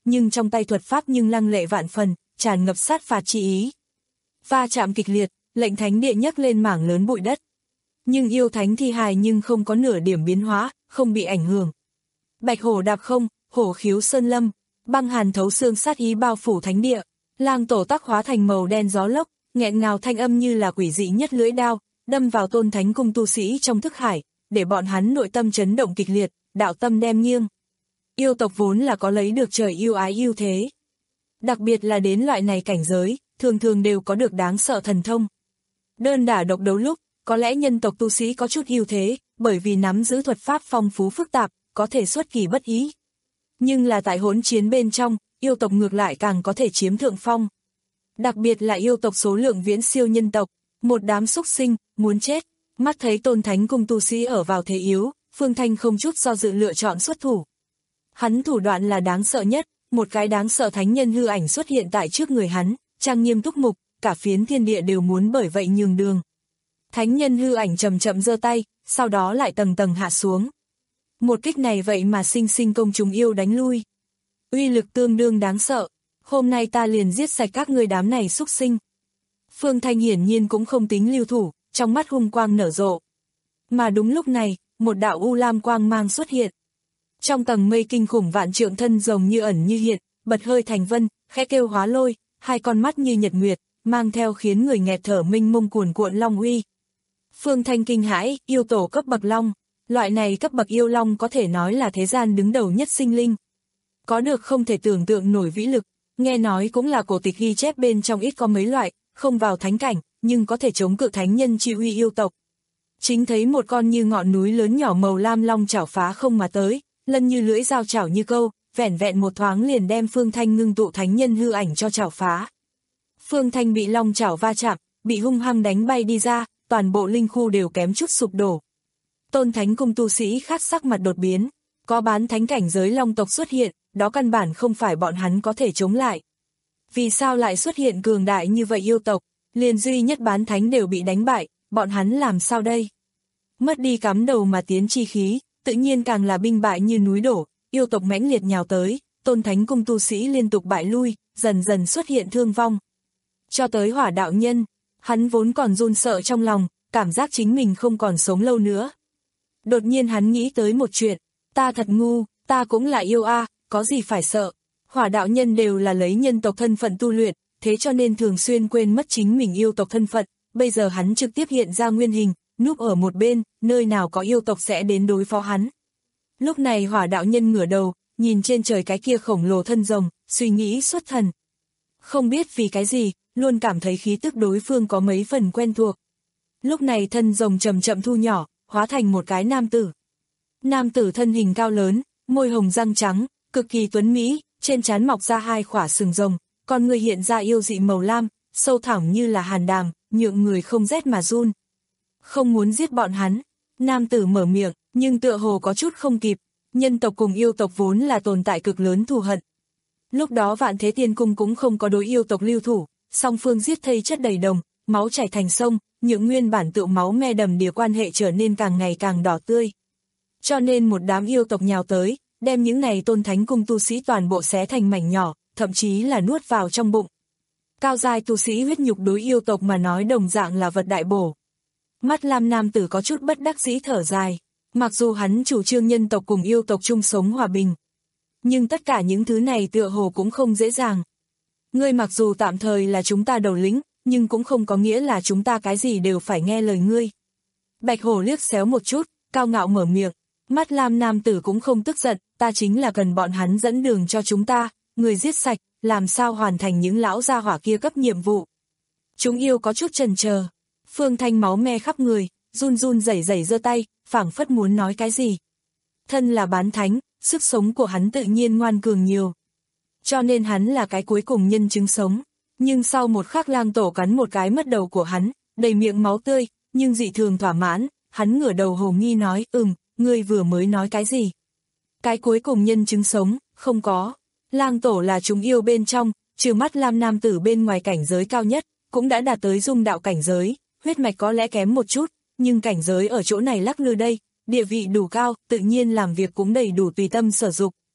nhưng trong tay thuật pháp nhưng lăng lệ vạn phần, tràn ngập sát phạt chi ý. Va chạm kịch liệt, lệnh thánh địa nhấc lên mảng lớn bụi đất. Nhưng yêu thánh thi hài nhưng không có nửa điểm biến hóa, không bị ảnh hưởng. Bạch hổ đạp không, hổ khiếu sơn lâm, băng hàn thấu xương sát ý bao phủ thánh địa, lang tổ tắc hóa thành màu đen gió lốc, nghẹn ngào thanh âm như là quỷ dị nhất lưỡi đao, đâm vào Tôn Thánh Cung tu sĩ trong thức hải, để bọn hắn nội tâm chấn động kịch liệt, đạo tâm đem nghiêng. Yêu tộc vốn là có lấy được trời yêu ái yêu thế. Đặc biệt là đến loại này cảnh giới, thường thường đều có được đáng sợ thần thông. Đơn đả độc đấu lúc, có lẽ nhân tộc tu sĩ có chút ưu thế, bởi vì nắm giữ thuật pháp phong phú phức tạp, có thể xuất kỳ bất ý. Nhưng là tại hỗn chiến bên trong, yêu tộc ngược lại càng có thể chiếm thượng phong. Đặc biệt là yêu tộc số lượng viễn siêu nhân tộc, một đám súc sinh, muốn chết. Mắt thấy Tôn Thánh Cung tu sĩ ở vào thế yếu, Phương Thanh không chút do dự lựa chọn xuất thủ. Hắn thủ đoạn là đáng sợ nhất, một cái đáng sợ thánh nhân hư ảnh xuất hiện tại trước người hắn, trang nghiêm túc mục, cả phiến thiên địa đều muốn bởi vậy nhường đường. Thánh nhân hư ảnh chậm chậm giơ tay, sau đó lại tầng tầng hạ xuống. Một kích này vậy mà sinh sinh công chúng yêu đánh lui. Uy lực tương đương đáng sợ, hôm nay ta liền giết sạch các ngươi đám này súc sinh. Phương Thanh hiển nhiên cũng không tính lưu thủ, trong mắt hung quang nở rộ. Mà đúng lúc này, một đạo u lam quang mang xuất hiện. Trong tầng mây kinh khủng vạn trượng thân rồng như ẩn như hiện, bật hơi thành vân, khẽ kêu hóa lôi, hai con mắt như nhật nguyệt, mang theo khiến người nghẹt thở minh mông cuồn cuộn long uy. Phương Thanh kinh hãi, yêu tổ cấp bậc long, loại này cấp bậc yêu long có thể nói là thế gian đứng đầu nhất sinh linh. Có được không thể tưởng tượng nổi vĩ lực, nghe nói cũng là cổ tịch ghi chép bên trong ít có mấy loại, không vào thánh cảnh, nhưng có thể chống cự thánh nhân chi uy yêu tộc. Chính thấy một con như ngọn núi lớn nhỏ màu lam long chảo phá không mà tới, lân như lưỡi dao chảo như câu, vẻn vẹn một thoáng liền đem Phương Thanh ngưng tụ thánh nhân hư ảnh cho chảo phá. Phương Thanh bị long chảo va chạm, bị hung hăng đánh bay đi ra, toàn bộ linh khu đều kém chút sụp đổ. Tôn Thánh Cung tu sĩ khác sắc mặt đột biến, có bán thánh cảnh giới long tộc xuất hiện, đó căn bản không phải bọn hắn có thể chống lại. Vì sao lại xuất hiện cường đại như vậy yêu tộc, liền duy nhất bán thánh đều bị đánh bại, bọn hắn làm sao đây? Mất đi cắm đầu mà tiến chi khí, tự nhiên càng là binh bại như núi đổ, yêu tộc mãnh liệt nhào tới, Tôn Thánh Cung tu sĩ liên tục bại lui, dần dần xuất hiện thương vong. Cho tới Hỏa đạo nhân, hắn vốn còn run sợ trong lòng, cảm giác chính mình không còn sống lâu nữa. Đột nhiên hắn nghĩ tới một chuyện, ta thật ngu, ta cũng là yêu a, à, có gì phải sợ. Hỏa đạo nhân đều là lấy nhân tộc thân phận tu luyện, thế cho nên thường xuyên quên mất chính mình yêu tộc thân phận, bây giờ hắn trực tiếp hiện ra nguyên hình, núp ở một bên, nơi nào có yêu tộc sẽ đến đối phó hắn. Lúc này Hỏa đạo nhân ngửa đầu, nhìn trên trời cái kia khổng lồ thân rồng, suy nghĩ xuất thần. Không biết vì cái gì, luôn cảm thấy khí tức đối phương có mấy phần quen thuộc. Lúc này thân rồng chậm chậm thu nhỏ, hóa thành một cái nam tử. Nam tử thân hình cao lớn, môi hồng răng trắng, cực kỳ tuấn mỹ, trên trán mọc ra hai khỏa sừng rồng, con người hiện ra yêu dị màu lam, sâu thẳm như là hàn đàm, nhượng người không rét mà run. Không muốn giết bọn hắn, nam tử mở miệng, nhưng tựa hồ có chút không kịp, nhân tộc cùng yêu tộc vốn là tồn tại cực lớn thù hận. Lúc đó Vạn Thế Tiên Cung cũng không có đối yêu tộc lưu thủ, song phương giết thây chất đầy đồng, máu chảy thành sông, những nguyên bản tựu máu me đầm đìa quan hệ trở nên càng ngày càng đỏ tươi. Cho nên một đám yêu tộc nhào tới, đem những này Tôn Thánh Cung tu sĩ toàn bộ xé thành mảnh nhỏ, thậm chí là nuốt vào trong bụng. Cao giai tu sĩ huyết nhục đối yêu tộc mà nói đồng dạng là vật đại bổ. Mắt lam nam tử có chút bất đắc dĩ thở dài, mặc dù hắn chủ trương nhân tộc cùng yêu tộc chung sống hòa bình. Nhưng tất cả những thứ này tựa hồ cũng không dễ dàng. Ngươi mặc dù tạm thời là chúng ta đầu lĩnh, nhưng cũng không có nghĩa là chúng ta cái gì đều phải nghe lời ngươi. Bạch hổ liếc xéo một chút, cao ngạo mở miệng, mắt lam nam tử cũng không tức giận, ta chính là cần bọn hắn dẫn đường cho chúng ta, người giết sạch, làm sao hoàn thành những lão gia hỏa kia cấp nhiệm vụ. Chúng yêu có chút chần chờ, Phương Thanh máu me khắp người, run run rẩy rẩy giơ tay, phảng phất muốn nói cái gì. Thân là bán thánh, sức sống của hắn tự nhiên ngoan cường nhiều. Cho nên hắn là cái cuối cùng nhân chứng sống. Nhưng sau một khắc lang tổ cắn một cái mất đầu của hắn, đầy miệng máu tươi, nhưng dị thường thỏa mãn, hắn ngửa đầu hồ nghi nói, ừm, ngươi vừa mới nói cái gì? Cái cuối cùng nhân chứng sống, không có. Lang tổ là chúng yêu bên trong, trừ mắt lam nam tử bên ngoài cảnh giới cao nhất, cũng đã đạt tới dung đạo cảnh giới, huyết mạch có lẽ kém một chút, nhưng cảnh giới ở chỗ này lắc lư đây, địa vị đủ cao, tự nhiên làm việc cũng đầy đủ tùy tâm sở dục.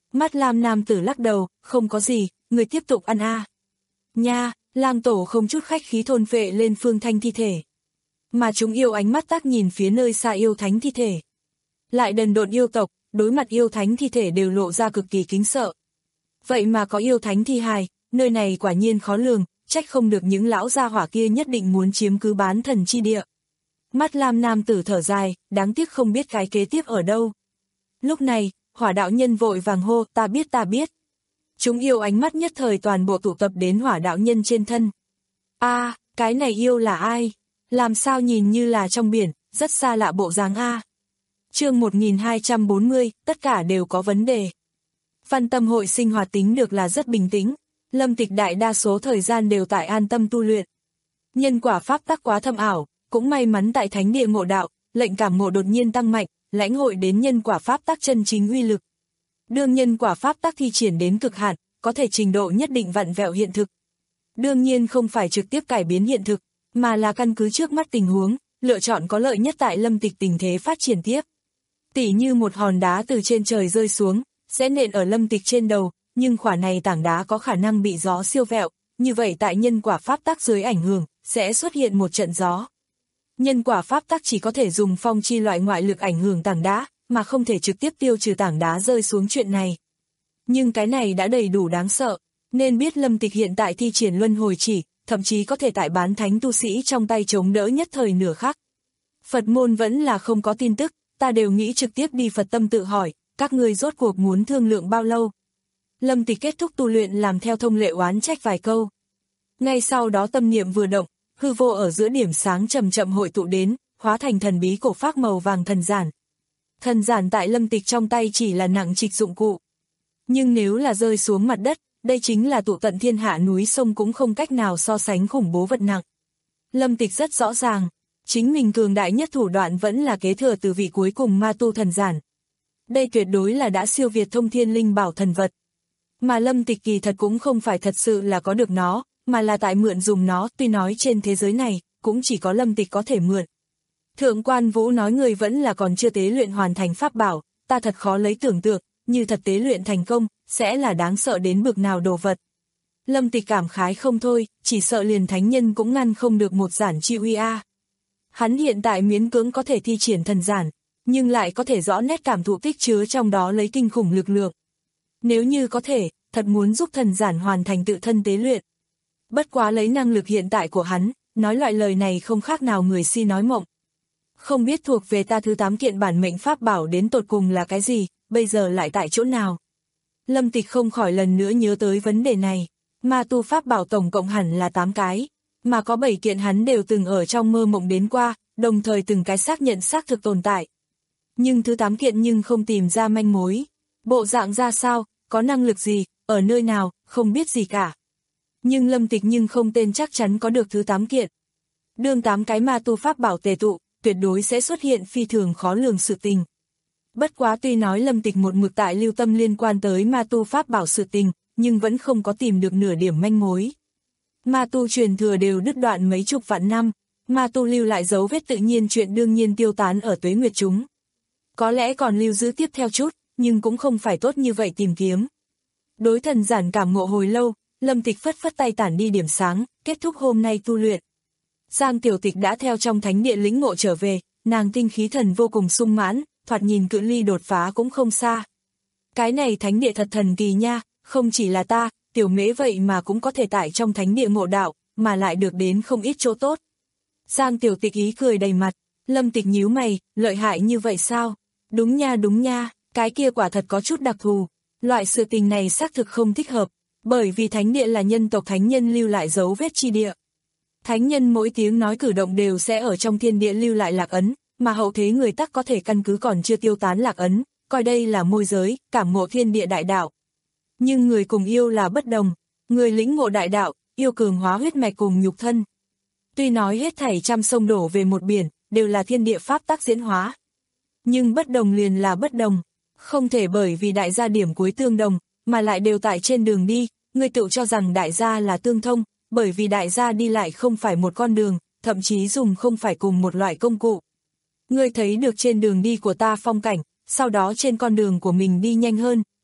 Mắt lam nam tử lắc đầu, không có gì, người tiếp tục ăn a. À. Nha, Lam tổ không chút khách khí thôn phệ lên Phương Thanh thi thể. Mà chúng yêu ánh mắt tác nhìn phía nơi xa yêu thánh thi thể. Lại đần độn yêu tộc, đối mặt yêu thánh thi thể đều lộ ra cực kỳ kính sợ. Vậy mà có yêu thánh thi hài, nơi này quả nhiên khó lường, trách không được những lão gia hỏa kia nhất định muốn chiếm cứ bán thần chi địa. Mắt lam nam tử thở dài, đáng tiếc không biết cái kế tiếp ở đâu. Lúc này, hỏa đạo nhân vội vàng hô, ta biết ta biết. Chúng yêu ánh mắt nhất thời toàn bộ tụ tập đến hỏa đạo nhân trên thân. A, à, cái này yêu là ai? Làm sao nhìn như là trong biển, rất xa lạ bộ dáng a. Chương một nghìn hai trăm bốn mươi, tất cả đều có vấn đề. Văn Tâm hội sinh hoạt tính được là rất bình tĩnh, Lâm Tịch đại đa số thời gian đều tại an tâm tu luyện. Nhân quả pháp tắc quá thâm ảo, cũng may mắn tại thánh địa ngộ đạo, lệnh cảm ngộ đột nhiên tăng mạnh, lãnh hội đến nhân quả pháp tắc chân chính uy lực. Đương nhân quả pháp tắc thi triển đến cực hạn, có thể trình độ nhất định vặn vẹo hiện thực. Đương nhiên không phải trực tiếp cải biến hiện thực, mà là căn cứ trước mắt tình huống, lựa chọn có lợi nhất tại Lâm Tịch tình thế phát triển tiếp. Tỉ như một hòn đá từ trên trời rơi xuống, sẽ nện ở Lâm Tịch trên đầu, nhưng khỏa này tảng đá có khả năng bị gió siêu vẹo, như vậy tại nhân quả pháp tắc dưới ảnh hưởng, sẽ xuất hiện một trận gió. Nhân quả pháp tắc chỉ có thể dùng phong chi loại ngoại lực ảnh hưởng tảng đá, mà không thể trực tiếp tiêu trừ tảng đá rơi xuống chuyện này. Nhưng cái này đã đầy đủ đáng sợ, nên biết Lâm Tịch hiện tại thi triển luân hồi chỉ, thậm chí có thể tại bán thánh tu sĩ trong tay chống đỡ nhất thời nửa khắc. Phật môn vẫn là không có tin tức, ta đều nghĩ trực tiếp đi Phật tâm tự hỏi, các ngươi rốt cuộc muốn thương lượng bao lâu. Lâm Tịch kết thúc tu luyện làm theo thông lệ oán trách vài câu. Ngay sau đó tâm niệm vừa động, hư vô ở giữa điểm sáng chậm chậm hội tụ đến, hóa thành thần bí cổ phác màu vàng thần giản. Thần giản tại Lâm Tịch trong tay chỉ là nặng trịch dụng cụ. Nhưng nếu là rơi xuống mặt đất, đây chính là tụ tận thiên hạ núi sông cũng không cách nào so sánh khủng bố vật nặng. Lâm Tịch rất rõ ràng, chính mình cường đại nhất thủ đoạn vẫn là kế thừa từ vị cuối cùng ma tu thần giản. Đây tuyệt đối là đã siêu việt thông thiên linh bảo thần vật. Mà Lâm Tịch kỳ thật cũng không phải thật sự là có được nó, mà là tại mượn dùng nó, tuy nói trên thế giới này, cũng chỉ có Lâm Tịch có thể mượn. Thượng quan Vũ nói người vẫn là còn chưa tế luyện hoàn thành pháp bảo, ta thật khó lấy tưởng tượng, như thật tế luyện thành công, sẽ là đáng sợ đến bực nào đồ vật. Lâm Tịch cảm khái không thôi, chỉ sợ liền thánh nhân cũng ngăn không được một giản chi uy a. Hắn hiện tại miễn cưỡng có thể thi triển thần giản, nhưng lại có thể rõ nét cảm thụ tích chứa trong đó lấy kinh khủng lực lượng. Nếu như có thể, thật muốn giúp thần giản hoàn thành tự thân tế luyện. Bất quá lấy năng lực hiện tại của hắn, nói loại lời này không khác nào người si nói mộng. Không biết thuộc về ta thứ tám kiện bản mệnh pháp bảo đến tột cùng là cái gì, bây giờ lại tại chỗ nào. Lâm Tịch không khỏi lần nữa nhớ tới vấn đề này, ma tu pháp bảo tổng cộng hẳn là tám cái, mà có bảy kiện hắn đều từng ở trong mơ mộng đến qua, đồng thời từng cái xác nhận xác thực tồn tại. Nhưng thứ tám kiện nhưng không tìm ra manh mối, bộ dạng ra sao, có năng lực gì, ở nơi nào, không biết gì cả. Nhưng Lâm Tịch nhưng không tên chắc chắn có được thứ tám kiện. Đương tám cái ma tu pháp bảo tề tụ, tuyệt đối sẽ xuất hiện phi thường khó lường sự tình. Bất quá tuy nói Lâm Tịch một mực tại lưu tâm liên quan tới ma tu pháp bảo sự tình, nhưng vẫn không có tìm được nửa điểm manh mối. Ma tu truyền thừa đều đứt đoạn mấy chục vạn năm, ma tu lưu lại dấu vết tự nhiên chuyện đương nhiên tiêu tán ở tuế nguyệt chúng. Có lẽ còn lưu giữ tiếp theo chút, nhưng cũng không phải tốt như vậy tìm kiếm. Đối thần giản cảm ngộ hồi lâu, Lâm Tịch phất phất tay tản đi điểm sáng, kết thúc hôm nay tu luyện. Giang Tiểu Tịch đã theo trong thánh địa lĩnh ngộ trở về, nàng tinh khí thần vô cùng sung mãn, thoạt nhìn cự ly đột phá cũng không xa. Cái này thánh địa thật thần kỳ nha, không chỉ là ta, Tiểu Mễ vậy mà cũng có thể tại trong thánh địa ngộ đạo, mà lại được đến không ít chỗ tốt. Giang Tiểu Tịch ý cười đầy mặt, Lâm Tịch nhíu mày, lợi hại như vậy sao? Đúng nha đúng nha, cái kia quả thật có chút đặc thù, loại sự tình này xác thực không thích hợp, bởi vì thánh địa là nhân tộc thánh nhân lưu lại dấu vết chi địa. Thánh nhân mỗi tiếng nói cử động đều sẽ ở trong thiên địa lưu lại lạc ấn, mà hậu thế người tắc có thể căn cứ còn chưa tiêu tán lạc ấn, coi đây là môi giới, cảm ngộ thiên địa đại đạo. Nhưng người cùng yêu là bất đồng, người lĩnh ngộ đại đạo, yêu cường hóa huyết mạch cùng nhục thân. Tuy nói hết thảy trăm sông đổ về một biển, đều là thiên địa pháp tắc diễn hóa. Nhưng bất đồng liền là bất đồng, không thể bởi vì đại gia điểm cuối tương đồng, mà lại đều tại trên đường đi, người tự cho rằng đại gia là tương thông, bởi vì đại gia đi lại không phải một con đường, thậm chí dùng không phải cùng một loại công cụ. Ngươi thấy được trên đường đi của ta phong cảnh, sau đó trên con đường của mình đi nhanh hơn,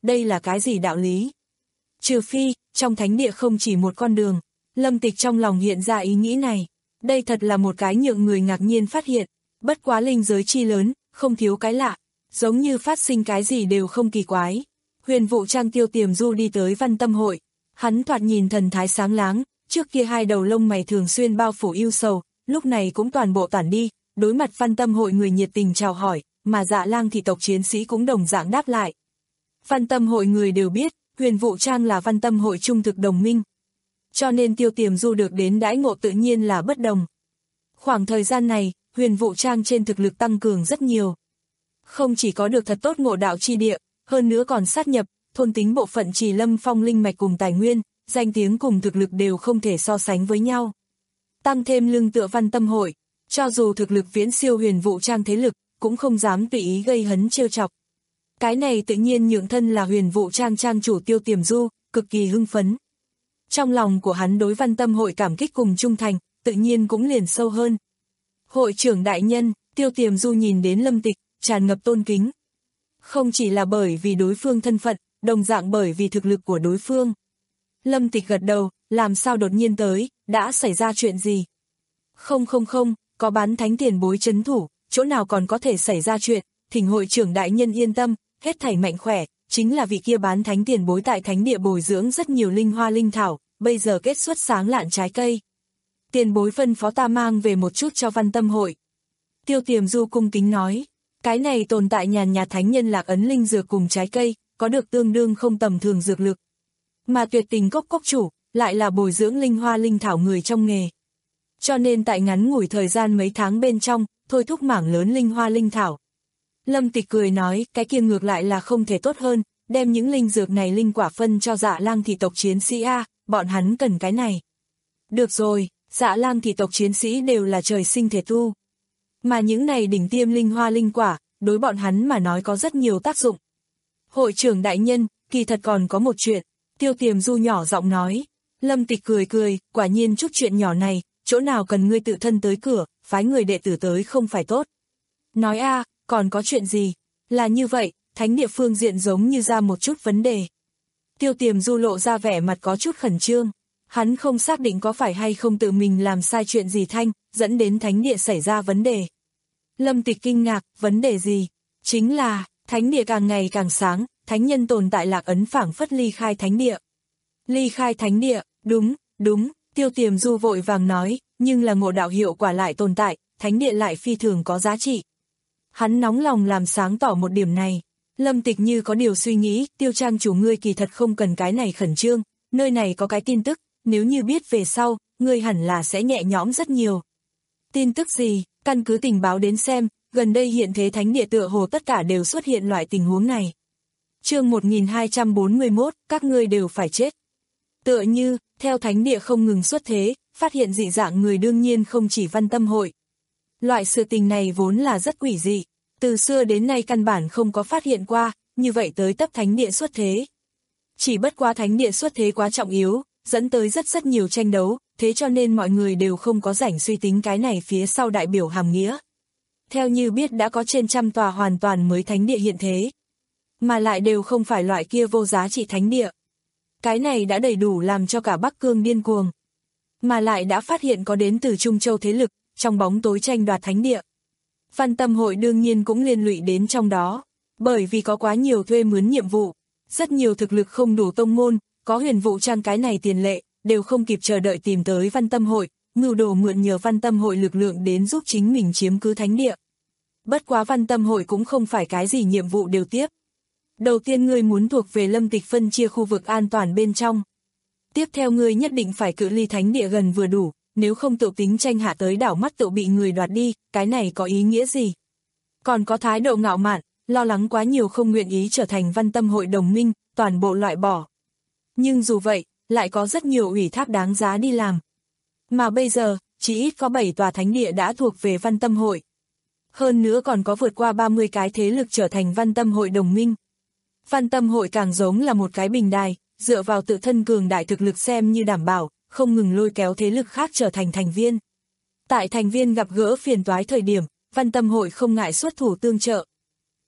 đây là cái gì đạo lý? Trừ phi, trong thánh địa không chỉ một con đường, Lâm Tịch trong lòng hiện ra ý nghĩ này. Đây thật là một cái nhượng người ngạc nhiên phát hiện, bất quá linh giới chi lớn, không thiếu cái lạ, giống như phát sinh cái gì đều không kỳ quái. Huyền Vũ Trang Tiêu Tiềm Du đi tới Văn Tâm Hội, hắn thoạt nhìn thần thái sáng láng, trước kia hai đầu lông mày thường xuyên bao phủ ưu sầu, lúc này cũng toàn bộ tản đi, đối mặt Văn Tâm Hội người nhiệt tình chào hỏi, mà Dạ Lang thị tộc chiến sĩ cũng đồng dạng đáp lại. Văn Tâm Hội người đều biết, Huyền Vũ Trang là Văn Tâm Hội trung thực đồng minh, cho nên Tiêu Tiềm Du được đến đãi ngộ tự nhiên là bất đồng. Khoảng thời gian này, Huyền Vũ Trang trên thực lực tăng cường rất nhiều. Không chỉ có được thật tốt ngộ đạo chi địa, hơn nữa còn sát nhập, thôn tính bộ phận Trì Lâm Phong linh mạch cùng tài nguyên, danh tiếng cùng thực lực đều không thể so sánh với nhau. Tăng thêm lưng tựa Văn Tâm Hội, cho dù thực lực viễn siêu Huyền Vũ Trang thế lực, cũng không dám tùy ý gây hấn trêu chọc. Cái này tự nhiên nhượng thân là Huyền Vũ Trang trang chủ Tiêu Tiềm Du, cực kỳ hưng phấn. Trong lòng của hắn đối Văn Tâm Hội cảm kích cùng trung thành, tự nhiên cũng liền sâu hơn. Hội trưởng đại nhân, Tiêu Tiềm Du nhìn đến Lâm Tịch, tràn ngập tôn kính. Không chỉ là bởi vì đối phương thân phận, đồng dạng bởi vì thực lực của đối phương. Lâm Tịch gật đầu, làm sao đột nhiên tới, đã xảy ra chuyện gì? Không không không, có bán thánh tiền bối trấn thủ, chỗ nào còn có thể xảy ra chuyện, thỉnh hội trưởng đại nhân yên tâm, hết thảy mạnh khỏe, chính là vị kia bán thánh tiền bối tại thánh địa bồi dưỡng rất nhiều linh hoa linh thảo, bây giờ kết xuất sáng lạn trái cây. Tiền bối phân phó ta mang về một chút cho Văn Tâm Hội. Tiêu Tiềm Du cung kính nói, cái này tồn tại nhàn nhạt thánh nhân lạc ấn linh dược cùng trái cây, có được tương đương không tầm thường dược lực. Mà Tuyệt Tình Cốc cốc chủ, lại là bồi dưỡng linh hoa linh thảo người trong nghề. Cho nên tại ngắn ngủi thời gian mấy tháng bên trong, thôi thúc mảng lớn linh hoa linh thảo. Lâm Tịch cười nói, cái kia ngược lại là không thể tốt hơn, đem những linh dược này linh quả phân cho Dạ Lang thị tộc chiến sĩ A, bọn hắn cần cái này. Được rồi, Dạ Lang thị tộc chiến sĩ đều là trời sinh thể tu. Mà những này đỉnh tiêm linh hoa linh quả, đối bọn hắn mà nói có rất nhiều tác dụng. Hội trưởng đại nhân, kỳ thật còn có một chuyện, Tiêu Tiềm Du nhỏ giọng nói. Lâm Tịch cười cười, quả nhiên chút chuyện nhỏ này, chỗ nào cần ngươi tự thân tới cửa, phái người đệ tử tới không phải tốt. Nói a, còn có chuyện gì? Là như vậy, thánh địa phương diện giống như ra một chút vấn đề. Tiêu Tiềm Du lộ ra vẻ mặt có chút khẩn trương. Hắn không xác định có phải hay không tự mình làm sai chuyện gì thanh, dẫn đến thánh địa xảy ra vấn đề. Lâm Tịch kinh ngạc, vấn đề gì? Chính là, thánh địa càng ngày càng sáng, thánh nhân tồn tại lạc ấn phảng phất ly khai thánh địa. Ly khai thánh địa, đúng, đúng, Tiêu Tiềm Du vội vàng nói, nhưng là ngộ đạo hiệu quả lại tồn tại, thánh địa lại phi thường có giá trị. Hắn nóng lòng làm sáng tỏ một điểm này. Lâm Tịch như có điều suy nghĩ, Tiêu trang chủ ngươi kỳ thật không cần cái này khẩn trương, nơi này có cái tin tức, nếu như biết về sau, ngươi hẳn là sẽ nhẹ nhõm rất nhiều. Tin tức gì? Căn cứ tình báo đến xem, gần đây hiện thế thánh địa tựa hồ tất cả đều xuất hiện loại tình huống này. Chương một nghìn hai trăm bốn mươi mốt, các ngươi đều phải chết. Tựa như, theo thánh địa không ngừng xuất thế, phát hiện dị dạng người đương nhiên không chỉ Văn Tâm Hội. Loại sự tình này vốn là rất quỷ dị, từ xưa đến nay căn bản không có phát hiện qua, như vậy tới tấp thánh địa xuất thế. Chỉ bất quá thánh địa xuất thế quá trọng yếu, dẫn tới rất rất nhiều tranh đấu, thế cho nên mọi người đều không có rảnh suy tính cái này phía sau đại biểu hàm nghĩa. Theo như biết đã có trên trăm tòa hoàn toàn mới thánh địa hiện thế, mà lại đều không phải loại kia vô giá trị thánh địa. Cái này đã đầy đủ làm cho cả Bắc Cương điên cuồng. Mà lại đã phát hiện có đến từ Trung Châu thế lực, trong bóng tối tranh đoạt thánh địa. Văn Tâm Hội đương nhiên cũng liên lụy đến trong đó, bởi vì có quá nhiều thuê mướn nhiệm vụ, rất nhiều thực lực không đủ tông môn, có Huyền Vũ Trang cái này tiền lệ, đều không kịp chờ đợi tìm tới Văn Tâm Hội, mưu đồ mượn nhờ Văn Tâm Hội lực lượng đến giúp chính mình chiếm cứ thánh địa. Bất quá Văn Tâm Hội cũng không phải cái gì nhiệm vụ đều tiếp. Đầu tiên ngươi muốn thuộc về Lâm Tịch phân chia khu vực an toàn bên trong. Tiếp theo ngươi nhất định phải cự ly thánh địa gần vừa đủ, nếu không tự tính tranh hạ tới đảo mắt tự bị người đoạt đi, cái này có ý nghĩa gì? Còn có thái độ ngạo mạn, lo lắng quá nhiều không nguyện ý trở thành Văn Tâm Hội đồng minh, toàn bộ loại bỏ. Nhưng dù vậy, lại có rất nhiều ủy thác đáng giá đi làm. Mà bây giờ, chỉ ít có bảy tòa thánh địa đã thuộc về Văn Tâm Hội. Hơn nữa còn có vượt qua ba mươi cái thế lực trở thành Văn Tâm Hội đồng minh. Văn Tâm Hội càng giống là một cái bình đài, dựa vào tự thân cường đại thực lực xem như đảm bảo, không ngừng lôi kéo thế lực khác trở thành thành viên. Tại thành viên gặp gỡ phiền toái thời điểm, Văn Tâm Hội không ngại xuất thủ tương trợ.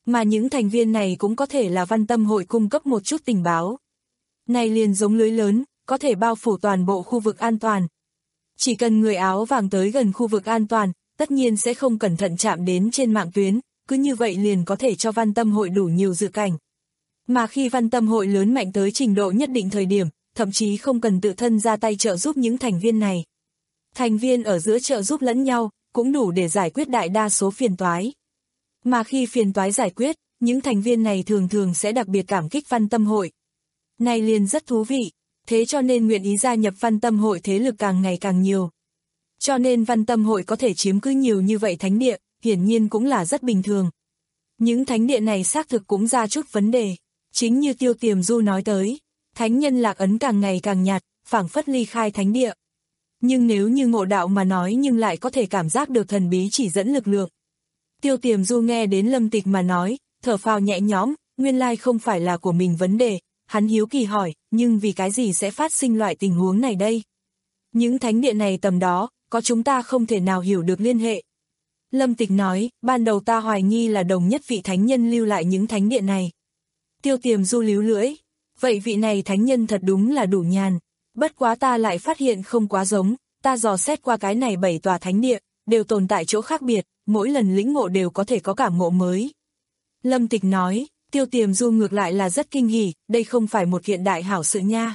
mà những thành viên này cũng có thể là Văn Tâm hội cung cấp một chút tình báo. Này liền giống lưới lớn, có thể bao phủ toàn bộ khu vực an toàn. Chỉ cần người áo vàng tới gần khu vực an toàn, tất nhiên sẽ không cẩn thận chạm đến trên mạng tuyến, cứ như vậy liền có thể cho Văn Tâm hội đủ nhiều dự cảnh. Mà khi Văn Tâm hội lớn mạnh tới trình độ nhất định thời điểm, thậm chí không cần tự thân ra tay trợ giúp những thành viên này. Thành viên ở giữa trợ giúp lẫn nhau, cũng đủ để giải quyết đại đa số phiền toái. Mà khi phiền toái giải quyết, những thành viên này thường thường sẽ đặc biệt cảm kích Văn Tâm hội. Này liền rất thú vị, thế cho nên nguyện ý gia nhập Văn Tâm hội thế lực càng ngày càng nhiều. Cho nên Văn Tâm hội có thể chiếm cứ nhiều như vậy thánh địa, hiển nhiên cũng là rất bình thường. Những thánh địa này xác thực cũng ra chút vấn đề, chính như Tiêu Tiềm Du nói tới, thánh nhân lạc ấn càng ngày càng nhạt, phảng phất ly khai thánh địa. Nhưng nếu như ngộ đạo mà nói nhưng lại có thể cảm giác được thần bí chỉ dẫn lực lượng. Tiêu Tiềm Du nghe đến Lâm Tịch mà nói, thở phào nhẹ nhõm, nguyên lai không phải là của mình vấn đề, hắn hiếu kỳ hỏi, nhưng vì cái gì sẽ phát sinh loại tình huống này đây? Những thánh địa này tầm đó, có chúng ta không thể nào hiểu được liên hệ. Lâm Tịch nói, ban đầu ta hoài nghi là đồng nhất vị thánh nhân lưu lại những thánh địa này. Tiêu Tiềm Du líu lưỡi, vậy vị này thánh nhân thật đúng là đủ nhàn, bất quá ta lại phát hiện không quá giống, ta dò xét qua cái này bảy tòa thánh địa, đều tồn tại chỗ khác biệt, mỗi lần lĩnh ngộ đều có thể có cảm ngộ mới. Lâm Tịch nói, Tiêu Tiềm Du ngược lại là rất kinh hỉ, đây không phải một kiện đại hảo sự nha.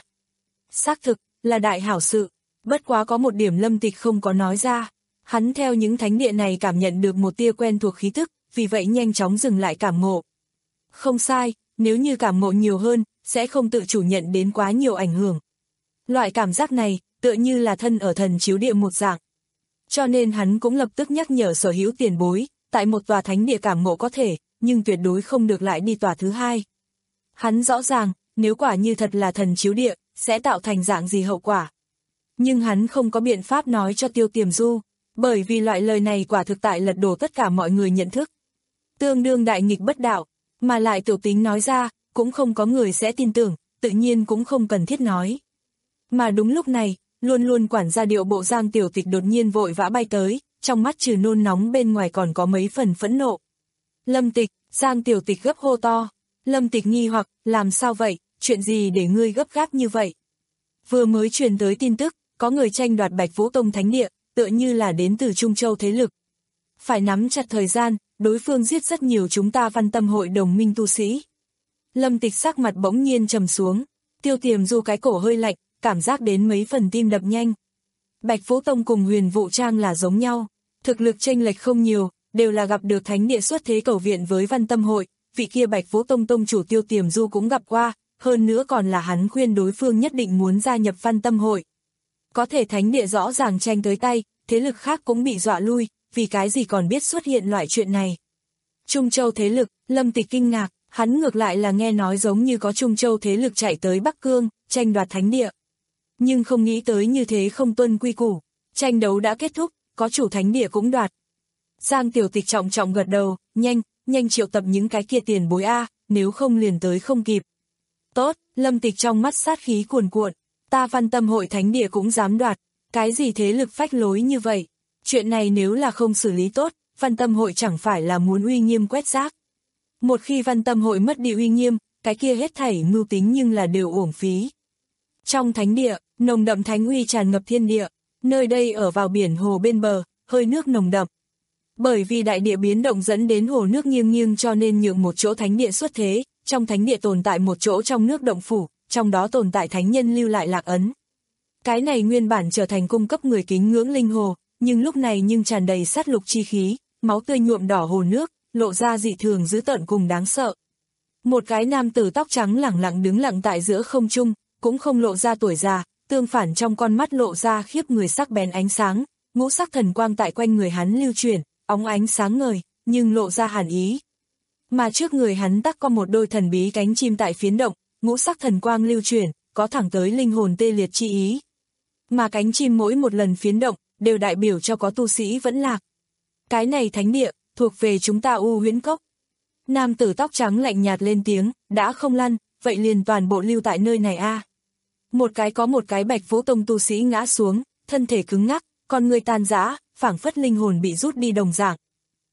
Xác thực, là đại hảo sự, bất quá có một điểm Lâm Tịch không có nói ra, hắn theo những thánh địa này cảm nhận được một tia quen thuộc khí tức, vì vậy nhanh chóng dừng lại cảm ngộ. Không sai, nếu như cảm ngộ nhiều hơn, sẽ không tự chủ nhận đến quá nhiều ảnh hưởng. Loại cảm giác này, tựa như là thân ở thần chiếu địa một dạng. Cho nên hắn cũng lập tức nhắc nhở sở hữu tiền bối, tại một tòa thánh địa cảm ngộ có thể, nhưng tuyệt đối không được lại đi tòa thứ hai. Hắn rõ ràng, nếu quả như thật là thần chiếu địa, sẽ tạo thành dạng gì hậu quả. Nhưng hắn không có biện pháp nói cho Tiêu Tiềm Du, bởi vì loại lời này quả thực tại lật đổ tất cả mọi người nhận thức. Tương đương đại nghịch bất đạo, mà lại tiểu tính nói ra, cũng không có người sẽ tin tưởng, tự nhiên cũng không cần thiết nói. Mà đúng lúc này, luôn luôn quản gia điệu bộ Giang Tiểu Tịch đột nhiên vội vã bay tới, trong mắt trừ nôn nóng bên ngoài còn có mấy phần phẫn nộ. Lâm Tịch, Giang Tiểu Tịch gấp hô to. Lâm Tịch nghi hoặc, làm sao vậy, chuyện gì để ngươi gấp gáp như vậy? Vừa mới truyền tới tin tức, có người tranh đoạt Bạch Vũ Tông thánh địa, tựa như là đến từ Trung Châu thế lực. Phải nắm chặt thời gian, đối phương giết rất nhiều chúng ta Văn Tâm hội đồng minh tu sĩ. Lâm Tịch sắc mặt bỗng nhiên trầm xuống, Tiêu Tiềm Du cái cổ hơi lạnh, cảm giác đến mấy phần tim đập nhanh. Bạch Vũ Tông cùng Huyền Vũ Trang là giống nhau, thực lực chênh lệch không nhiều, đều là gặp được thánh địa xuất thế cầu viện với Văn Tâm hội, vị kia Bạch Vũ Tông tông chủ Tiêu Tiềm Du cũng gặp qua, hơn nữa còn là hắn khuyên đối phương nhất định muốn gia nhập Văn Tâm hội. Có thể thánh địa rõ ràng tranh tới tay, thế lực khác cũng bị dọa lui, vì cái gì còn biết xuất hiện loại chuyện này. Trung Châu thế lực, Lâm Tịch kinh ngạc, hắn ngược lại là nghe nói giống như có Trung Châu thế lực chạy tới Bắc Cương, tranh đoạt thánh địa. Nhưng không nghĩ tới như thế không tuân quy củ, tranh đấu đã kết thúc, có chủ thánh địa cũng đoạt. Giang Tiểu Tịch trọng trọng gật đầu, nhanh, nhanh triệu tập những cái kia tiền bối A, nếu không liền tới không kịp. Tốt, Lâm Tịch trong mắt sát khí cuồn cuộn, ta Văn Tâm hội thánh địa cũng dám đoạt, cái gì thế lực phách lối như vậy, chuyện này nếu là không xử lý tốt, Văn Tâm hội chẳng phải là muốn uy nghiêm quét rác. Một khi Văn Tâm hội mất đi uy nghiêm, cái kia hết thảy mưu tính nhưng là đều uổng phí. Trong thánh địa, nồng đậm thánh uy tràn ngập thiên địa, nơi đây ở vào biển hồ bên bờ, hơi nước nồng đậm. Bởi vì đại địa biến động dẫn đến hồ nước nghiêng nghiêng cho nên nhượng một chỗ thánh địa xuất thế, trong thánh địa tồn tại một chỗ trong nước động phủ, trong đó tồn tại thánh nhân lưu lại lạc ấn. Cái này nguyên bản trở thành cung cấp người kính ngưỡng linh hồ, nhưng lúc này nhưng tràn đầy sát lục chi khí, máu tươi nhuộm đỏ hồ nước, lộ ra dị thường dữ tợn cùng đáng sợ. Một cái nam tử tóc trắng lẳng lặng đứng lặng tại giữa không trung, cũng không lộ ra tuổi già, tương phản trong con mắt lộ ra khiếp người sắc bén ánh sáng, ngũ sắc thần quang tại quanh người hắn lưu chuyển, óng ánh sáng ngời, nhưng lộ ra hàn ý. Mà trước người hắn tắc có một đôi thần bí cánh chim tại phiến động, ngũ sắc thần quang lưu chuyển, có thẳng tới linh hồn tê liệt chi ý. Mà cánh chim mỗi một lần phiến động, đều đại biểu cho có tu sĩ vẫn lạc. Cái này thánh địa, thuộc về chúng ta U Huyễn Cốc. Nam tử tóc trắng lạnh nhạt lên tiếng, đã không lăn, vậy liền toàn bộ lưu tại nơi này a. Một cái có một cái Bạch Vũ Tông tu sĩ ngã xuống, thân thể cứng ngắc, con người tan rã, phảng phất linh hồn bị rút đi đồng dạng.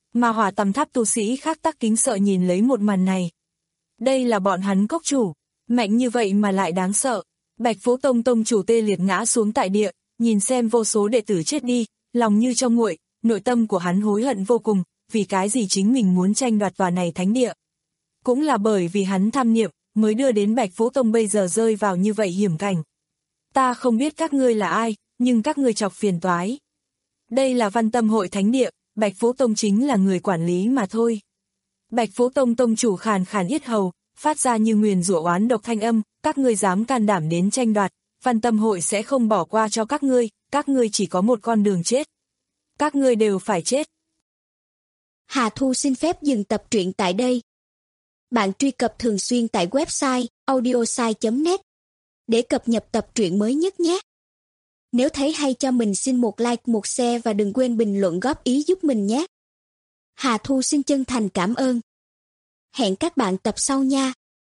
mà hỏa tầm tháp tu sĩ khác tắc kính sợ nhìn lấy một màn này. Đây là bọn hắn cốc chủ, mạnh như vậy mà lại đáng sợ. Bạch Phố Tông tông chủ tê liệt ngã xuống tại địa, nhìn xem vô số đệ tử chết đi, lòng như trong nguội, nội tâm của hắn hối hận vô cùng, vì cái gì chính mình muốn tranh đoạt tòa này thánh địa. Cũng là bởi vì hắn tham niệm, mới đưa đến Bạch Phố Tông bây giờ rơi vào như vậy hiểm cảnh. Ta không biết các ngươi là ai, nhưng các ngươi chọc phiền toái. Đây là Văn Tâm hội thánh địa, Bạch Phố Tông chính là người quản lý mà thôi. Bạch Phố Tông tông chủ khàn khàn yết hầu, phát ra như nguyền rủa oán độc thanh âm, các ngươi dám can đảm đến tranh đoạt, Văn Tâm hội sẽ không bỏ qua cho các ngươi, các ngươi chỉ có một con đường chết. Các ngươi đều phải chết. Hà Thu xin phép dừng tập truyện tại đây. Bạn truy cập thường xuyên tại website audiosai chấm net để cập nhật tập truyện mới nhất nhé. Nếu thấy hay cho mình xin một like, một share và đừng quên bình luận góp ý giúp mình nhé. Hà Thu xin chân thành cảm ơn. Hẹn các bạn tập sau nha.